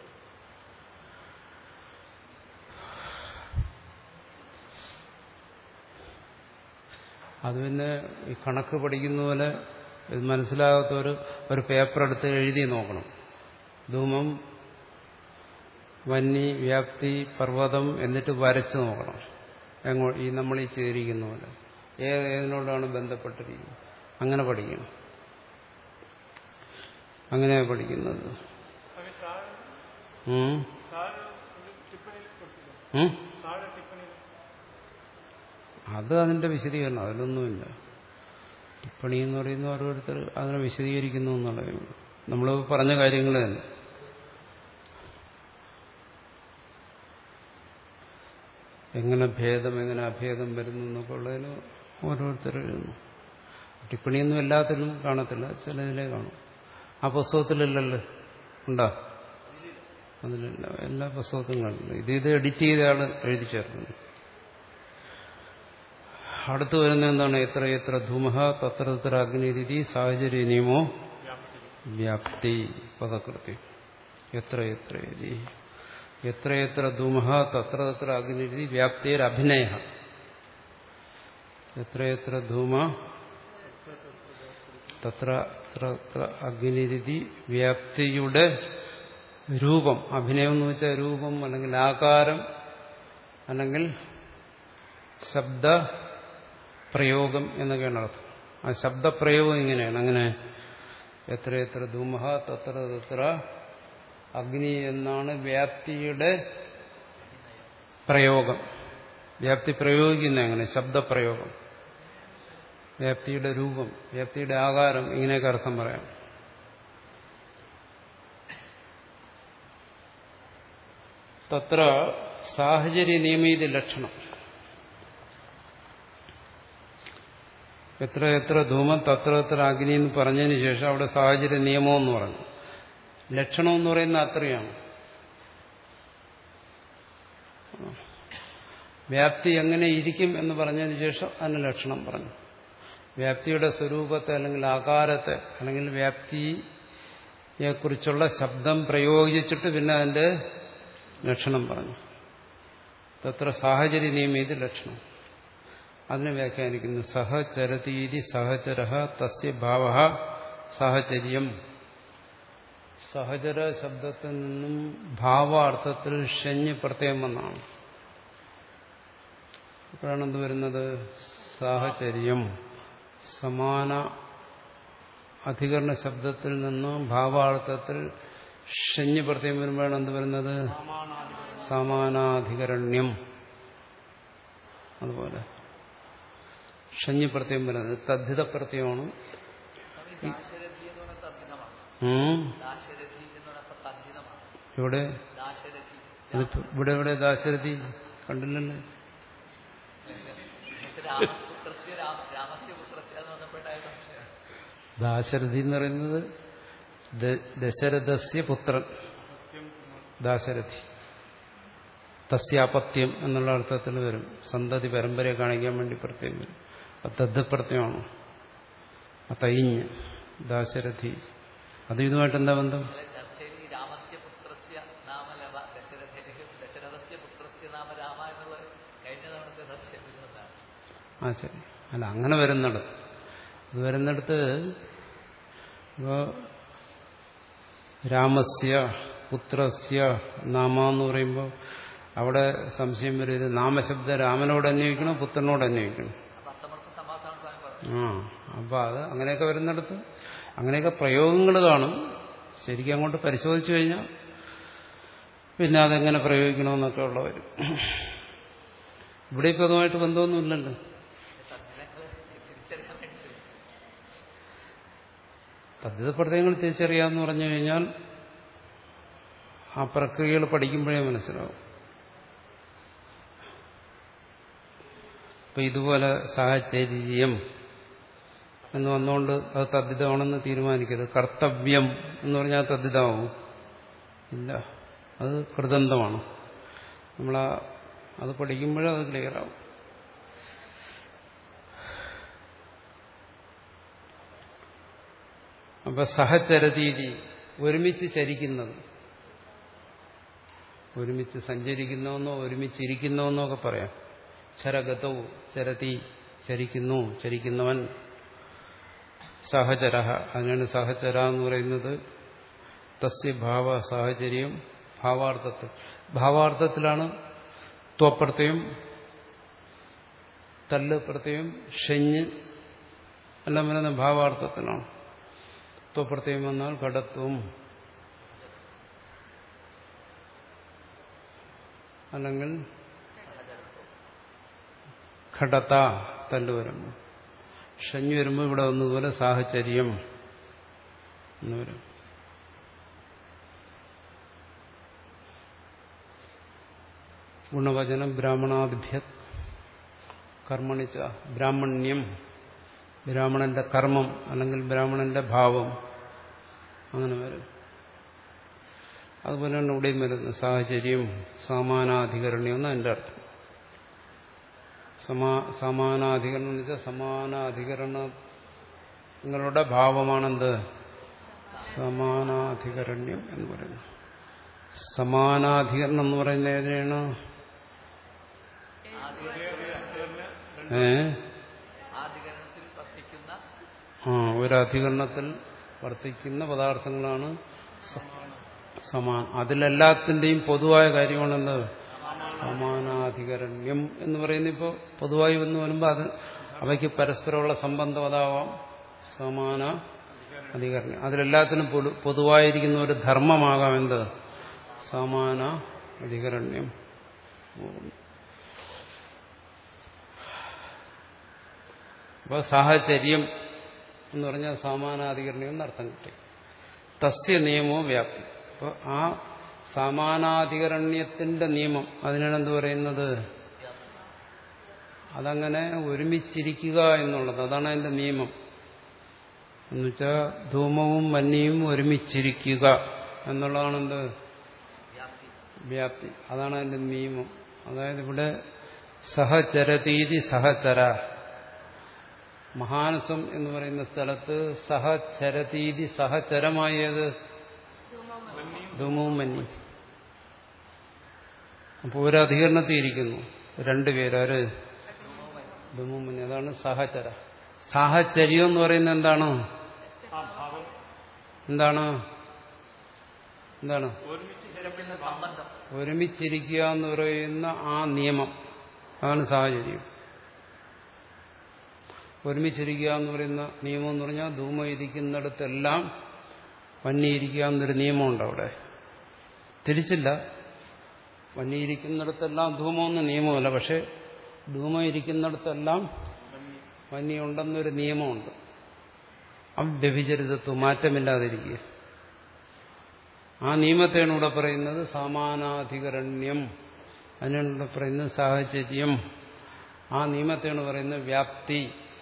അത് പിന്നെ ഈ കണക്ക് പഠിക്കുന്ന പോലെ ഇത് മനസ്സിലാകാത്തവർ ഒരു പേപ്പർ എടുത്ത് എഴുതി നോക്കണം. ധൂമം, വന്നി, വ്യാപ്തി, പർവ്വതം എന്നിട്ട് വരച്ച് നോക്കണം. എങ്ങോ ഈ നമ്മൾ ഈ ചെയ്തിരിക്കുന്ന പോലെ ഏത് ഏതിനോടാണ് ബന്ധപ്പെട്ടിരിക്കുന്നത്. അങ്ങനെ പഠിക്കണം. അങ്ങനെയാണ് പഠിക്കുന്നത്. അത് അതിന്റെ വിശദീകരണം, അതിലൊന്നുമില്ല. ടിപ്പണി എന്ന് പറയുന്ന ഓരോരുത്തർ അതിനെ വിശദീകരിക്കുന്നു എന്നുള്ളത് നമ്മൾ പറഞ്ഞ കാര്യങ്ങൾ തന്നെ. എങ്ങനെ ഭേദം എങ്ങനെ അഭേദം വരുന്നു എന്നൊക്കെ ഉള്ളതിന് ഓരോരുത്തർ എഴുതുന്നു. ടിപ്പണിയൊന്നും എല്ലാത്തിലും കാണത്തില്ല, ചിലതിലേ കാണും. ആ പുസ്തകത്തിലല്ലല്ലോ ഉണ്ടോ? അതിലല്ല, എല്ലാ പുസ്തകത്തിലും കാണില്ല. ഇത് ഇത് എഡിറ്റ് ചെയ്ത ആള് എഴുതി ചേർക്കുന്നു. അടുത്ത് വരുന്ന എന്താണ്? എത്ര എത്ര ധൂമഹ തത്ര തത്ര അഗ്നിരീതി സാഹചര്യ നിയമോ വ്യാപ്തി പദകൃത്യം. എത്ര എത്ര എത്ര എത്ര ധൂമഹ തത്ര തത്ര അഗ്നിരീതി വ്യാപ്തിയർ അഭിനയ. എത്ര എത്ര ധൂമ തത്ര തത്ര അഗ്നിരീതി വ്യാപ്തിയുടെ രൂപം. അഭിനയം എന്ന് വെച്ചാൽ രൂപം, അല്ലെങ്കിൽ ആകാരം, അല്ലെങ്കിൽ ശബ്ദ പ്രയോഗം എന്നൊക്കെയാണ് അർത്ഥം. ആ ശബ്ദപ്രയോഗം ഇങ്ങനെയാണ്. അങ്ങനെ എത്ര എത്ര ധൂമഹ തത്ര തത്ര അഗ്നി എന്നാണ് വ്യാപ്തിയുടെ പ്രയോഗം. വ്യാപ്തി പ്രയോഗിക്കുന്ന എങ്ങനെ? ശബ്ദപ്രയോഗം. വ്യാപ്തിയുടെ രൂപം, വ്യാപ്തിയുടെ ആകാരം, ഇങ്ങനെയൊക്കെ അർത്ഥം പറയാം. തത്ര സാഹചര്യ നിയമീതി ലക്ഷണം. എത്ര എത്ര ധൂമം തത്ര എത്ര അഗ്നി എന്ന് പറഞ്ഞതിന് ശേഷം അവിടെ സാഹചര്യ നിയമം എന്ന് പറഞ്ഞു. ലക്ഷണം എന്ന് പറയുന്ന അത്രയാണ്. വ്യാപ്തി എങ്ങനെ ഇരിക്കും എന്ന് പറഞ്ഞതിന് ശേഷം അതിന് ലക്ഷണം പറഞ്ഞു. വ്യാപ്തിയുടെ സ്വരൂപത്തെ അല്ലെങ്കിൽ ആകാരത്തെ അല്ലെങ്കിൽ വ്യാപ്തിയെക്കുറിച്ചുള്ള ശബ്ദം പ്രയോഗിച്ചിട്ട് പിന്നെ അതിന്റെ ലക്ഷണം പറഞ്ഞു. തത്ര സാഹചര്യ നിയമീതി ലക്ഷണം. അതിനെ വ്യാഖ്യാനിക്കുന്നു. സഹചരതീതി സഹചരഃ തസ്യ ഭാവഃ സാഹചര്യം. സഹചര ശബ്ദത്തിൽ നിന്നും ഭാവാർത്ഥത്തിൽ ഷഞ്ഞ് പ്രത്യയം വന്നാണ്. അപ്പോഴാണ് എന്ത് വരുന്നത്? സാഹചര്യം. സമാന അധികരണ ശബ്ദത്തിൽ നിന്നും ഭാവാർത്ഥത്തിൽ ഷഞ്ഞ് പ്രത്യയം വരുമ്പോഴാണ് എന്ത് വരുന്നത്? സമാനാധികരണ്യം. അതുപോലെ ഷഞ്ഞ് പ്രത്യയം വരുന്നത് തദ്ധിത പ്രത്യയമാണ്. ദാശരഥി എന്ന് പറഞ്ഞപ്പോ തദ്ധിതമാണ്. ഇവിടെ ദാശരഥി ഇവിടെ ഇവിടെ ദാശരഥി കണ്ടില്ലല്ലേ? രാമപുത്രസ്യ രാമസ്യ പുത്രസ്യ എന്ന് പറഞ്ഞപ്പോഴായിരുന്നു. ദാശരഥി എന്ന് പറയുന്നത് ദശരഥസ്യ പുത്രൻ ദാശരഥി. തസ്യാപത്യം എന്നുള്ള അർത്ഥത്തിൽ വരും. സന്തതി പരമ്പരയെ കാണിക്കാൻ വേണ്ടി പ്രത്യേകം വരും. തദ്ദ് പ്രത്യയമാണ്. തൈഞ്ഞ് ദാശരഥി. അത് ഇതുമായിട്ട് എന്താ ബന്ധം? രാമസ്യ പുത്രസ്യ നാമ ലവ ദശരഥസ്യ പുത്രസ്യ നാമ രാമ എന്നുള്ളത് കഴിഞ്ഞ തവണത്തെ സത്യം. ആ ശരി. അല്ല, അങ്ങനെ വരുന്നിടത്ത് അത് വരുന്നിടത്ത് ഇപ്പോ രാമസ്യ പുത്രസ്യ നാമ എന്ന് പറയുമ്പോൾ അവിടെ സംശയം വരും. ഇത് നാമശബ്ദ രാമനോട് അന്വയിക്കണോ പുത്രനോട് അന്വയിക്കണം? ആ അപ്പൊ അത് അങ്ങനെയൊക്കെ വരുന്നിടത്ത് അങ്ങനെയൊക്കെ പ്രയോഗങ്ങൾ കാണും. ശരിക്കും അങ്ങോട്ട് പരിശോധിച്ചു കഴിഞ്ഞാൽ പിന്നെ അതെങ്ങനെ പ്രയോഗിക്കണമെന്നൊക്കെ ഉള്ള വരും. ഇവിടെ ഇപ്പം അതുമായിട്ട് ബന്ധമൊന്നുമില്ലല്ലോ. തദ്ധിത പ്രത്യയങ്ങൾ തിരിച്ചറിയാമെന്ന് പറഞ്ഞു കഴിഞ്ഞാൽ ആ പ്രക്രിയകൾ പഠിക്കുമ്പോഴേ മനസ്സിലാവും. ഇപ്പൊ ഇതുപോലെ സാഹചര്യം എന്ന് വന്നുകൊണ്ട് അത് തദ്ധിതമാണെന്ന് തീരുമാനിക്കരുത്. കർത്തവ്യം എന്ന് പറഞ്ഞാൽ തദ്ധിതമാവും ഇല്ല, അത് കൃതന്തമാണ്. നമ്മൾ അത് പഠിക്കുമ്പോഴേ അത് ക്ലിയർ ആവും. അപ്പൊ സഹചരതീതി ഒരുമിച്ച് ചരിക്കുന്നത്, ഒരുമിച്ച് സഞ്ചരിക്കുന്നവെന്നോ ഒരുമിച്ചിരിക്കുന്നവെന്നോ ഒക്കെ പറയാം. ചരഗതവും ചരതി ചരിക്കുന്നു, ചരിക്കുന്നവൻ. സഹചര, അതിനാണ് സഹചര എന്ന് പറയുന്നത്. തസ്യ ഭാവ സാഹചര്യം ഭാവാർത്ഥത്തിൽ. ഭാവാർത്ഥത്തിലാണ് ത്വപ്രത്യയം, തല്ല് പ്രത്യയം, ഷഞ്ഞ് എല്ലാം വരുന്ന ഭാവാർത്ഥത്തിലാണ്. ത്വപ്രത്യയം വന്നാൽ ഘടത്വം, അല്ലെങ്കിൽ ഘടത തല്ല് വരുമ്പോൾ. ഷഞ്ഞ് വരുമ്പോൾ ഇവിടെ വന്നതുപോലെ സാഹചര്യം എന്ന് വരും. ഗുണവചനം ബ്രാഹ്മണാദിഭ്യ കർമ്മണിച്ച ബ്രാഹ്മണ്യം, ബ്രാഹ്മണന്റെ കർമ്മം അല്ലെങ്കിൽ ബ്രാഹ്മണന്റെ ഭാവം, അങ്ങനെ വരും. അതുപോലെ തന്നെ ഇവിടെയും വരുന്നത് സാഹചര്യം സമാനാധികരണ്യം എന്ന് അതിൻ്റെ അർത്ഥം. സമാ സമാനാധികരണം എന്ന് വെച്ചാൽ സമാനാധികരണങ്ങളുടെ ഭാവമാണെന്ത്? സമാനാധികരണ്യം എന്ന് പറയുന്നത്. സമാനാധികരണം എന്ന് പറയുന്നത് ഏതാണ്? ഏ ആ ഒരധികരണത്തിൽ വർത്തിക്കുന്ന പദാർത്ഥങ്ങളാണ് സമാന. അതിലെല്ലാത്തിൻ്റെയും പൊതുവായ കാര്യമാണെന്ത്? സമാനാധികരണ്യം എന്ന് പറയുന്നത്. ഇപ്പോൾ പൊതുവായി വന്ന് വരുമ്പോൾ അത് അവയ്ക്ക് പരസ്പരമുള്ള സംബന്ധം അതാവാം സമാന അധികരണം. അതിലെല്ലാത്തിനും പൊതുവായിരിക്കുന്ന ഒരു ധർമ്മമാകാം എന്ത്? സമാന അധികരണ്യം. അപ്പോൾ സാഹചര്യം എന്ന് പറഞ്ഞാൽ സമാനാധികരണം എന്നർത്ഥം കിട്ടി. തസ്യ നിയമോ വ്യാപ്തി. അപ്പോൾ ആ സമാനാധികരണ്യത്തിന്റെ നിയമം, അതിനാണ് എന്ത് പറയുന്നത്? അതങ്ങനെ ഒരുമിച്ചിരിക്കുക എന്നുള്ളത്, അതാണ് അതിന്റെ നിയമം. എന്നുവെച്ചാൽ ധൂമവും മഞ്ഞയും ഒരുമിച്ചിരിക്കുക എന്നുള്ളതാണെന്ത്? വ്യാപ്തി. അതാണ് അതിന്റെ നിയമം. അതായത് ഇവിടെ സഹചരതീതി സഹചര, മഹാനസം എന്ന് പറയുന്ന സ്ഥലത്ത് സഹചരതീതി സഹചരമായത് ധൂമവും മഞ്ഞയും. അപ്പോൾ ഒരു അധികരണത്തിൽ ഇരിക്കുന്നു രണ്ടുപേര്, ധൂമവും മഞ്ഞയും. അതാണ് സഹചര. സാഹചര്യം എന്ന് പറയുന്നത് എന്താണ്? എന്താണ് എന്താണ് ഒരുമിച്ചിരിക്കുക എന്ന് പറയുന്ന ആ നിയമം, അതാണ് സാഹചര്യം. ഒരുമിച്ചിരിക്കുക എന്ന് പറയുന്ന നിയമം എന്ന് പറഞ്ഞാൽ ധൂമം ഇരിക്കുന്നിടത്തെല്ലാം വന്നിയിരിക്കുക എന്നൊരു നിയമമുണ്ട്. അവിടെ തിരിച്ചില്ല, വന്നിയിരിക്കുന്നിടത്തെല്ലാം ധൂമമെന്ന് നിയമമല്ല, പക്ഷെ ധൂമം ഇരിക്കുന്നിടത്തെല്ലാം വന്യുണ്ടെന്നൊരു നിയമമുണ്ട്. അവ്യഭിചരിതത്വം, മാറ്റമില്ലാതിരിക്കുക. ആ നിയമത്തെയാണ് ഇവിടെ പറയുന്നത് സമാനാധികരണ്യം. അതിനാണ് ഇവിടെ പറയുന്നത് സാഹചര്യം. ആ നിയമത്തെയാണ് പറയുന്നത് വ്യാപ്തി.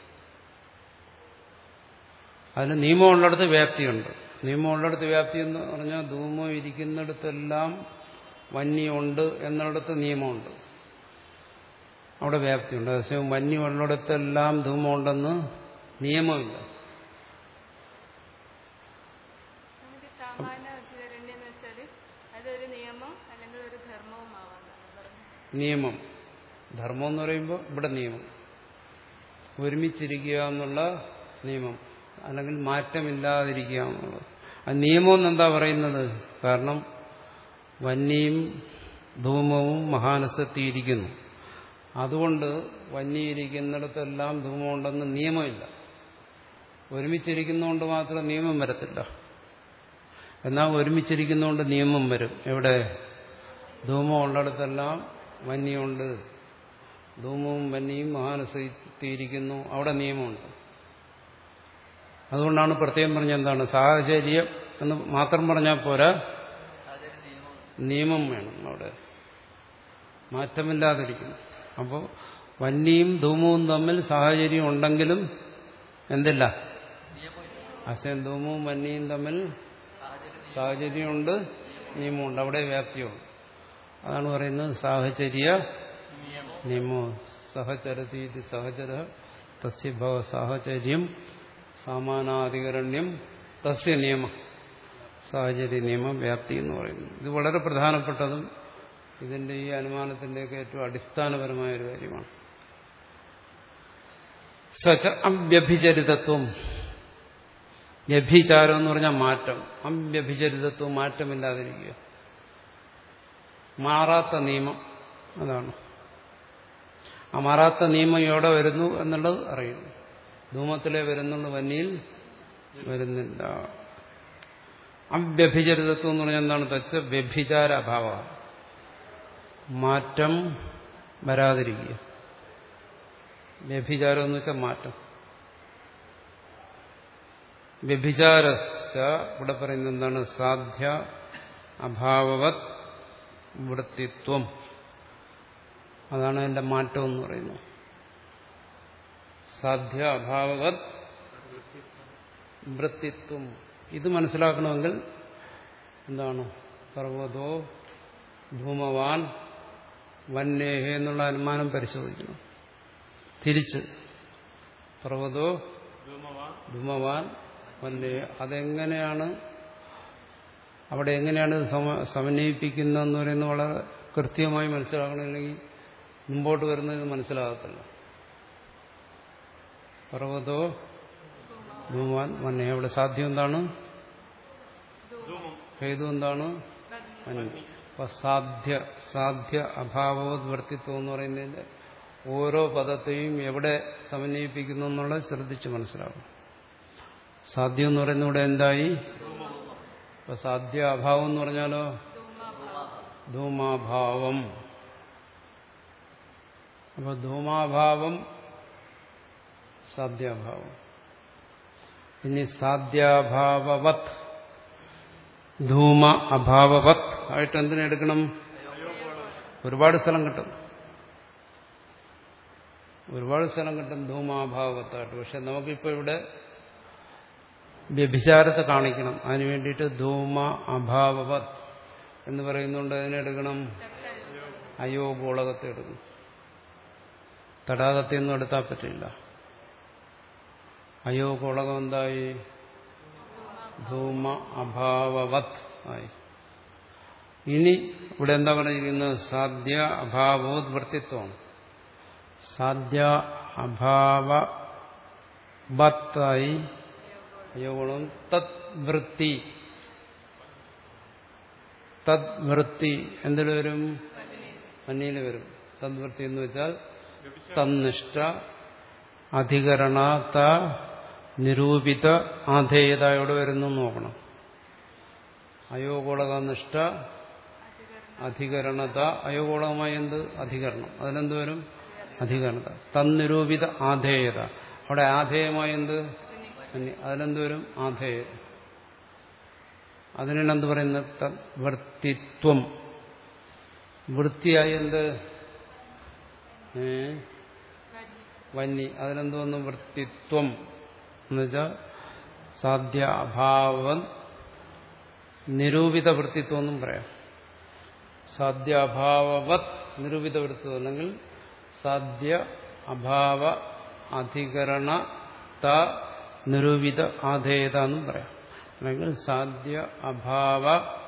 അതിന് നിയമമുള്ളിടത്ത് വ്യാപ്തിയുണ്ട്. നിയമമുള്ളിടത്ത് വ്യാപ്തി എന്ന് പറഞ്ഞാൽ ധൂമം ഇരിക്കുന്നിടത്തെല്ലാം വന്യമുണ്ട് എന്നിടത്ത് നിയമമുണ്ട്, അവിടെ വ്യാപ്തിയുണ്ട്. അതേസമയം വന്യമുള്ളിടത്തെല്ലാം ധൂമമുണ്ടെന്ന് നിയമമില്ല. നിയമം ധർമ്മം എന്ന് പറയുമ്പോൾ ഇവിടെ നിയമം ഒരുമിച്ചിരിക്കുക എന്നുള്ള നിയമം, അല്ലെങ്കിൽ മാറ്റമില്ലാതിരിക്കുക എന്നുള്ളത്. ആ നിയമം എന്നെന്താ പറയുന്നത്? കാരണം വന്യയും ധൂമവും മഹാനസത്തിയിരിക്കുന്നു. അതുകൊണ്ട് വന്യയിരിക്കുന്നിടത്തെല്ലാം ധൂമമുണ്ടെന്ന് നിയമമില്ല. ഒരുമിച്ചിരിക്കുന്നതുകൊണ്ട് മാത്രം നിയമം വരത്തില്ല. എന്നാൽ ഒരുമിച്ചിരിക്കുന്നതുകൊണ്ട് നിയമം വരും. എവിടെ? ധൂമം ഉള്ളിടത്തെല്ലാം വന്യമുണ്ട്, ധൂമവും വന്യയും മഹാനസത്തിയിരിക്കുന്നു, അവിടെ നിയമമുണ്ട്. അതുകൊണ്ടാണ് പ്രത്യേകം പറഞ്ഞ എന്താണ് സാഹചര്യം എന്ന് മാത്രം പറഞ്ഞാൽ പോരാ, നിയമം വേണം. അവിടെ മാറ്റമില്ലാതിരിക്കുന്നു. അപ്പോൾ വന്യയും ധൂമവും തമ്മിൽ സാഹചര്യം ഉണ്ടെങ്കിലും എന്തില്ല? അസേം ധൂമവും വന്യയും തമ്മിൽ സാഹചര്യമുണ്ട്, നിയമമുണ്ട്, അവിടെ വ്യാപ്തിയുണ്ട്. അതാണ് പറയുന്നത് സാഹചര്യ നിയമോ സഹചരതി സഹചര തസ്യ ഭവ സാഹചര്യം സമാനാധികരണ്യം തസ്യ നിയമ സാഹചര്യ നിയമ വ്യാപ്തി എന്ന് പറയുന്നു. ഇത് വളരെ പ്രധാനപ്പെട്ടതും ഇതിന്റെ ഈ അനുമാനത്തിന്റെയൊക്കെ ഏറ്റവും അടിസ്ഥാനപരമായ ഒരു കാര്യമാണ്. സച അവ്യഭിചരിതത്വം. വ്യഭിചാരം എന്ന് പറഞ്ഞാൽ മാറ്റം. അവ്യഭിചരിതത്വം മാറ്റമില്ലാതിരിക്കുക, മാറാത്ത നിയമം. അതാണ് ആ മാറാത്ത നിയമം എവിടെ വരുന്നു എന്നുള്ളത് അറിയുന്നു. ധൂമത്തിലെ വരുന്നുള്ളൂ, വന്യയിൽ വരുന്നില്ല. അവ്യഭിചരിതത്വം എന്ന് പറഞ്ഞാൽ എന്താണ്? തച്ച് വ്യഭിചാര അഭാവ, മാറ്റം വരാതിരിക്കുക. വ്യഭിചാരം എന്ന് വെച്ചാൽ മാറ്റം. വ്യഭിചാരശ്ച ഇവിടെ പറയുന്നത് എന്താണ്? സാധ്യ അഭാവവത് വൃത്തിത്വം. അതാണ് അതിന്റെ മാറ്റം എന്ന് പറയുന്നത്. സാധ്യ അഭാവവത് വൃത്തിത്വം. ഇത് മനസ്സിലാക്കണമെങ്കിൽ എന്താണ്? പർവ്വതോ ധൂമവാൻ വന്യേഹ എന്നുള്ള അനുമാനം പരിശോധിക്കണം. തിരിച്ച് പർവ്വതോ ധൂമവാൻ വന്യേഹ, അതെങ്ങനെയാണ് അവിടെ എങ്ങനെയാണ് സമന്വയിപ്പിക്കുന്നതെന്ന് പറയുന്നത് വളരെ കൃത്യമായി മനസ്സിലാക്കണമെങ്കിൽ മുമ്പോട്ട് വരുന്നത് മനസ്സിലാകത്തില്ല. പർവ്വതോ ധൂമവാൻ വന്യേഹ, അവിടെ സാധ്യം എന്താണ്? ഹേതു എന്താണ്? അപ്പൊ സാധ്യ സാധ്യ അഭാവോദ്വർത്തിത്വം എന്ന് പറയുന്നതിന്റെ ഓരോ പദത്തെയും എവിടെ സമന്വയിപ്പിക്കുന്നു എന്നുള്ളത് ശ്രദ്ധിച്ച് മനസ്സിലാകും. സാധ്യം എന്ന് പറയുന്ന ഇവിടെ എന്തായി? അപ്പൊ സാധ്യ അഭാവം എന്ന് പറഞ്ഞാലോ ധൂമാഭാവം. അപ്പൊ ധൂമാഭാവം സാധ്യാഭാവം. ഇനി സാധ്യാഭാവവത് ധൂമ അഭാവവത് ആയിട്ട് എന്തിനെടുക്കണം? ഒരുപാട് സ്ഥലം കിട്ടും, ഒരുപാട് സ്ഥലം കിട്ടും ധൂമാഭാവവത്തായിട്ട്. പക്ഷെ നമുക്കിപ്പോ ഇവിടെ വ്യഭിചാരത്തെ കാണിക്കണം. അതിനു വേണ്ടിയിട്ട് ധൂമ അഭാവവത് എന്ന് പറയുന്നുണ്ട്. അതിനെടുക്കണം അയോ ഗോളകത്തെ എടുക്കും. തടാകത്തെ ഒന്നും എടുത്താൽ പറ്റില്ല. അയോ ഗോളകം എന്തായി? ധൂമ അഭാവവത് ആയി. ഇനി ഇവിടെ എന്താ പറഞ്ഞിരിക്കുന്നത്? സാധ്യ അഭാവോദ്വർത്തിത്വമാണ്. സാധ്യ അഭാവവത്തായി അയോഗുണം തത് വൃത്തി. തത് വൃത്തി എന്തിൽ വരും? അന്യയിൽ വരും. തദ്വൃത്തി എന്ന് വെച്ചാൽ തന്നിഷ്ഠ അധികരണത നിരൂപിത ആധേയത എവിടെ വരുന്നു നോക്കണം. അയോഗോളകനിഷ്ഠ അധികരണത. അയോഗോളകമായ എന്ത്? അധികരണം. അതിനെന്ത് വരും? അധികരണത. തന്നിരൂപിത ആധേയത. അവിടെ ആധേയമായ എന്ത്? അതിനെന്ത് വരും? ആധേയം. അതിനാണ് എന്ത് പറയുന്നത്? വൃത്തിത്വം. വൃത്തിയായി എന്ത്? ഏ വന്നി. അതിനെന്തോന്നു? വൃത്തിത്വം എന്നുവെച്ചാൽ സാധ്യ അഭാവം നിരൂപിത വൃത്തിത്വം എന്നും പറയാം. സാധ്യാഭാവവത് നിരൂപിത വൃത്തിത്വം അല്ലെങ്കിൽ സാധ്യ അഭാവ അധികരണ ത നിരൂപിത ആധേയത എന്നും പറയാം. അല്ലെങ്കിൽ സാധ്യ അഭാവ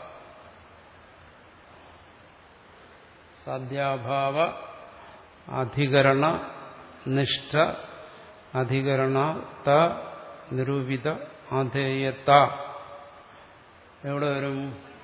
സാധ്യാഭാവ അധികരണ നിഷ്ഠ അധികരണ ത നിരൂപിത ആധേയത. എവിടെ വരും?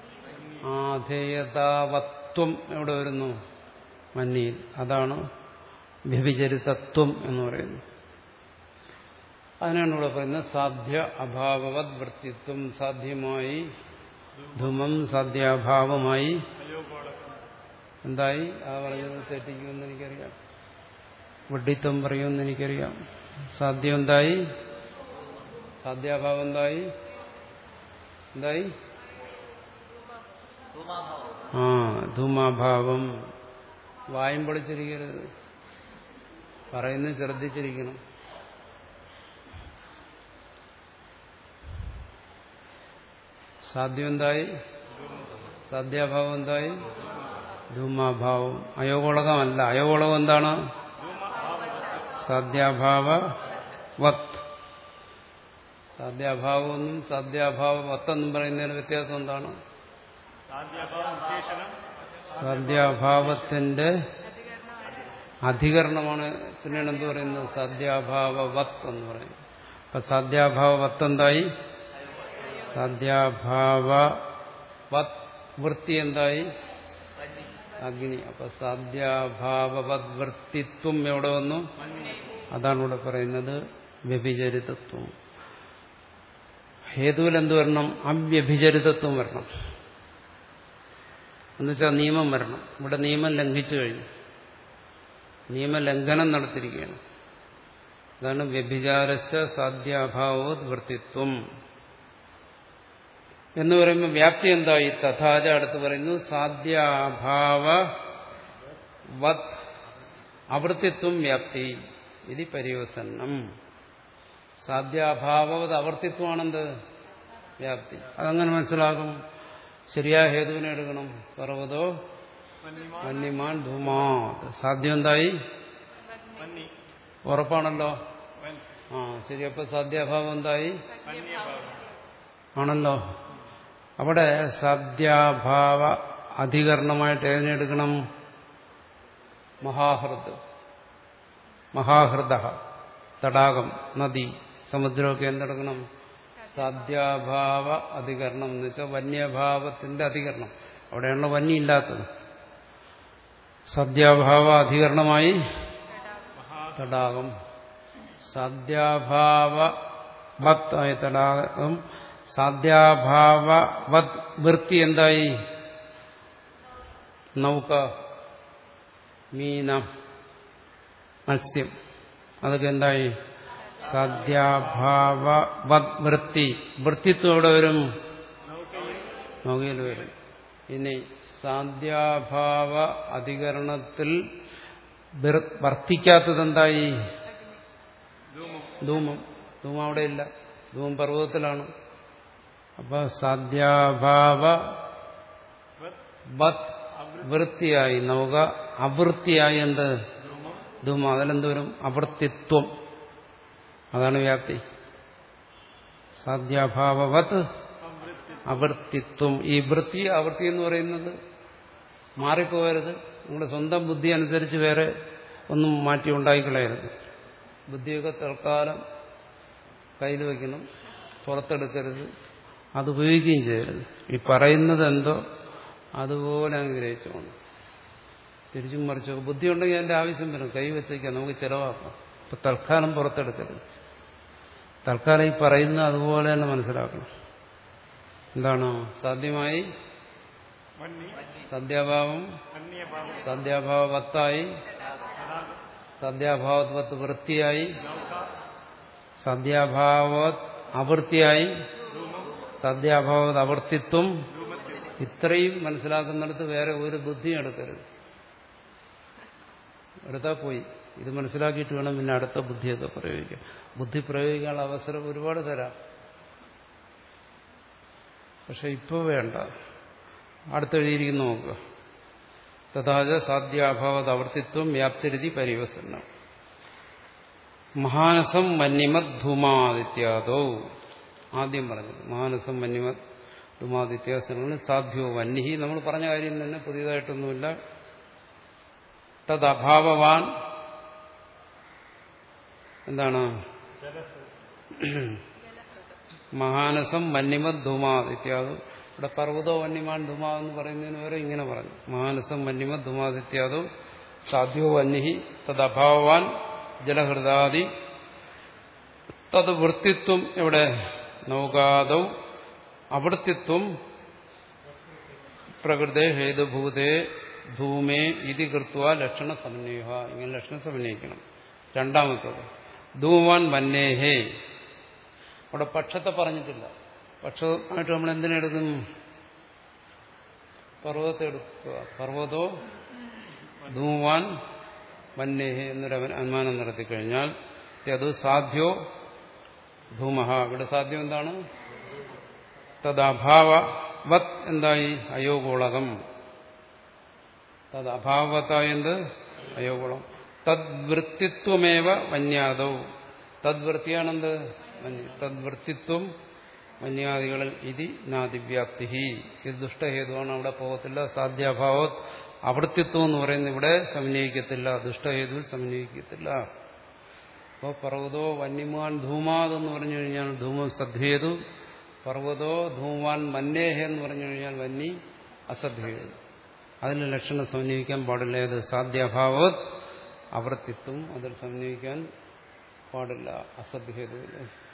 ആധേയതാവത്വം എവിടെ വരുന്നു? മന്നിയിൽ. അതാണ് വ്യഭിചരിതത്വം എന്ന് പറയുന്നത്. അതിനാണ് ഇവിടെ പറയുന്നത് സാധ്യ അഭാവവത് വൃത്തിത്വം. സാധ്യമായി ധൂമം, സാധ്യാഭാവമായി എന്തായി? ആ പറഞ്ഞത് തെറ്റിക്കുമെന്ന് എനിക്കറിയാം, വൃഢിത്വം പറയുമെന്ന് എനിക്കറിയാം. സാധ്യം എന്തായി? സാധ്യാഭാവം എന്തായി? എന്തായി? ആ ധൂമാഭാവം. വായും പൊളിച്ചിരിക്കരുത്, പറയുന്നത് ശ്രദ്ധിച്ചിരിക്കണം. സാധ്യം എന്തായി? സാധ്യാഭാവം എന്തായി? ധൂമാഭാവം. അയോഗോളകമല്ല. അയോഗോളകം എന്താണ്? സാധ്യാഭാവ വത്ത്. സാധ്യാഭാവമെന്നും സാധ്യാഭാവ വത്തെന്നും പറയുന്നതിന് വ്യത്യാസം എന്താണ്? സാധ്യാഭാവത്തിന്റെ അധികരണമാണ്. പിന്നീട് എന്ത് പറയുന്നത്? സാധ്യാഭാവ വത്ത് എന്ന് പറയുന്നത്. അപ്പൊ സാധ്യാഭാവ വത്ത് എന്തായി? സാധ്യാഭാവ വത് വൃത്തി എന്തായി? അഗ്നി. അപ്പൊ സാധ്യാഭാവവത് വൃത്തിത്വം എവിടെ വന്നു? അതാണ് ഇവിടെ പറയുന്നത് വ്യഭിചരിതത്വം. ഹേതുവിൽ എന്ത് വരണം? അവ്യഭിചരിതത്വം വരണം. എന്നുവെച്ചാൽ നിയമം വരണം. ഇവിടെ നിയമം ലംഘിച്ചു കഴിഞ്ഞു, നിയമലംഘനം നടത്തിയിരിക്കുകയാണ്. അതാണ് വ്യഭിചാരശ്ച സാധ്യാഭാവോത് വൃത്തിത്വം എന്ന് പറയുമ്പോൾ വ്യാപ്തി എന്തായി? തഥാച അടുത്ത് പറയുന്നു സാധ്യാഭാവ വത് അവൃത്തിത്വം വ്യാപ്തി ഇത് പര്യോസന്നം. സാധ്യാഭാവവത് അവർത്തിത്വമാണെന്ത്? വ്യാപ്തി. അതങ്ങനെ മനസ്സിലാകും. ശരിയായ ഹേതുവിനെ എടുക്കണം. പർവ്വതോ വന്യമാൻ ധൂമാ. സാധ്യം എന്തായി? ഉറപ്പാണല്ലോ. ആ ശരി. അപ്പൊ സാധ്യാഭാവം എന്തായി? ആണല്ലോ. അവിടെ സാധ്യാഭാവ അധികരണമായിട്ട് ഏതിനെടുക്കണം? മഹാഹൃദ്. മഹാഹൃദ തടാകം, നദി, സമുദ്രമൊക്കെ എന്തെടുക്കണം? സാധ്യാഭാവ അധികരണം എന്ന് വെച്ചാൽ വന്യഭാവത്തിന്റെ അധികരണം. അവിടെയാണല്ലോ വന്യമില്ലാത്തത്. സാധ്യാഭാവ അധികരണമായി തടാകം. സാധ്യാഭാവ വത് ആയ തടാകം. സാധ്യാഭാവ വത് വൃത്തി എന്തായി? നൗക, മീന, മത്സ്യം, അതൊക്കെ എന്തായി? സാധ്യാഭാവ വത് വൃത്തി. വൃത്തിത്വം എവിടെ വരും? നൗകയിൽ വരും. ഇനി സാധ്യാഭാവ അധികരണത്തിൽ വർത്തിക്കാത്തതെന്തായി? ധൂമം. ധൂമം അവിടെ ഇല്ല. ധൂമം പർവ്വതത്തിലാണ്. അപ്പൊ സാധ്യാഭാവ വത് വൃത്തിയായി നൗക, അവൃത്തിയായി എന്ത്? ധൂമം. അതിലെന്തോരും? അവൃത്തിത്വം. അതാണ് വ്യാപ്തി. സാധ്യാഭാവവത് അവൃത്തിത്വം. ഈ വൃത്തി ആവൃത്തി എന്ന് പറയുന്നത് മാറിപ്പോകരുത്. നിങ്ങളുടെ സ്വന്തം ബുദ്ധി അനുസരിച്ച് വേറെ ഒന്നും മാറ്റി ഉണ്ടായിക്കളയരുത്. ബുദ്ധിയൊക്കെ തൽക്കാലം കയ്യിൽ വയ്ക്കണം, പുറത്തെടുക്കരുത്, അത് ഉപയോഗിക്കുകയും ചെയ്യരുത്. ഈ പറയുന്നത് എന്തോ അതുപോലെ അനുഗ്രഹിച്ചുകൊണ്ട് തിരിച്ചും മറിച്ചൊക്കെ ബുദ്ധി ഉണ്ടെങ്കിൽ അതിന്റെ ആവശ്യം വരും. കൈ വെച്ചേക്കാം, നമുക്ക് ചിലവാക്കാം. ഇപ്പൊ തൽക്കാലം പുറത്തെടുക്കരുത്. തൽക്കാലം ഈ പറയുന്നത് അതുപോലെ തന്നെ മനസ്സിലാക്കണം. എന്താണോ സാധ്യമായി സദ്യാഭാവം, സദ്യാഭാവത്തായി, സദ്യാഭാവത്ത് വൃത്തിയായി, സദ്യാഭാവ അവൃത്തിയായി, സാധ്യാഭാവത് അവർത്തിത്വം ഇത്രയും മനസ്സിലാക്കുന്നിടത്ത് വേറെ ഒരു ബുദ്ധിയും എടുക്കരുത്. എടുത്താൽ പോയി. ഇത് മനസ്സിലാക്കിയിട്ട് വേണം പിന്നെ അടുത്ത ബുദ്ധിയൊക്കെ പ്രയോഗിക്കാം. ബുദ്ധി പ്രയോഗിക്കാനുള്ള അവസരം ഒരുപാട് തരാം, പക്ഷെ ഇപ്പോൾ വേണ്ട. അടുത്തെഴുതിയിരിക്കുന്നു നോക്കുക. തഥാച സാധ്യാഭാവത് അവർത്തിത്വം വ്യാപ്തിരിതി പരിവസനം മഹാനസം മന്യമത് ധൂമാദിത്യാദോ. ആദ്യം പറഞ്ഞത് മഹാനസം മന്യമത് ധൂമാദിത്യാസനങ്ങൾ സാധ്യോ വന്യഹി. നമ്മൾ പറഞ്ഞ കാര്യം തന്നെ, പുതിയതായിട്ടൊന്നുമില്ല. തദ്അഭാവവാൻ എന്താണ്? മഹാനസം മന്യമത് ധൂമാത് ഇത്യാദോ. ഇവിടെ പർവ്വതോ വന്യമാൻ ധൂമാ എന്ന് പറയുന്നതിന് വരെ ഇങ്ങനെ പറഞ്ഞു. മഹാനസം മന്യമത് ധൂമാത് ഇത്യാദോ സാധ്യോ വന്യഹി തദ്അഭാവവാൻ ജലഹൃദാദി തത് വൃത്തിത്വം. ഇവിടെ നൗകാദൗ അവൃത്തിത്വം പ്രകൃതേ ഹേതുഭൂതേ ധൂമേ ഇതി കൃത്വ ലക്ഷണ സമന്വയ. ഇങ്ങനെ ലക്ഷണം സമന്വയിക്കണം. രണ്ടാമത്തത് ധൂമാൻ മന്നേഹേ. അവിടെ പക്ഷത്തെ പറഞ്ഞിട്ടില്ല. പക്ഷമായിട്ട് നമ്മൾ എന്തിനെടുക്കും? പർവ്വതത്തെ എടുക്കുക. പർവ്വതോ ധൂമാൻ മന്നേഹേ എന്നൊരു അനുമാനം നടത്തിക്കഴിഞ്ഞാൽ അത് സാധ്യോ ധൂമഹ. ഇവിടെ സാധ്യം എന്താണ്? തദ്അഭാവവത് എന്തായി? അയോഗോളകം. തത് അഭാവത്തായ എന്ത്? അയോഗോളം. തദ്വൃത്തിത്വമേവ വന്യാദൗ. തദ്വൃത്തിയാണെന്ത്? തദ്വൃത്തിത്വം വന്യാദികളിൽ ഇതി നാദിവ്യാപ്തി. ഇത് ദുഷ്ടഹേതുവാണ്, അവിടെ പോകത്തില്ല. സാധ്യാഭാവത് അവൃത്തിത്വം എന്ന് പറയുന്നത് ഇവിടെ സമന്വയിക്കത്തില്ല, ദുഷ്ടഹേതുവിൽ സമന്വയിക്കത്തില്ല. അപ്പോൾ പർവ്വതോ വന്യമാൻ ധൂമാത് എന്ന് പറഞ്ഞു കഴിഞ്ഞാൽ ധൂമം സദ്ഹേതു. പർവ്വതോ ധൂമാൻ മന്നേഹ എന്ന് പറഞ്ഞു കഴിഞ്ഞാൽ വന്നി അസദ്ഹേതു. അതിന് ലക്ഷണം സമന്വയിക്കാൻ പാടില്ല. ഏത്? സാധ്യാഭാവത് അവൃത്തിത്വം അതിൽ സമന്വയിക്കാൻ പാടില്ല, അസദ്ഹേതുവിൽ.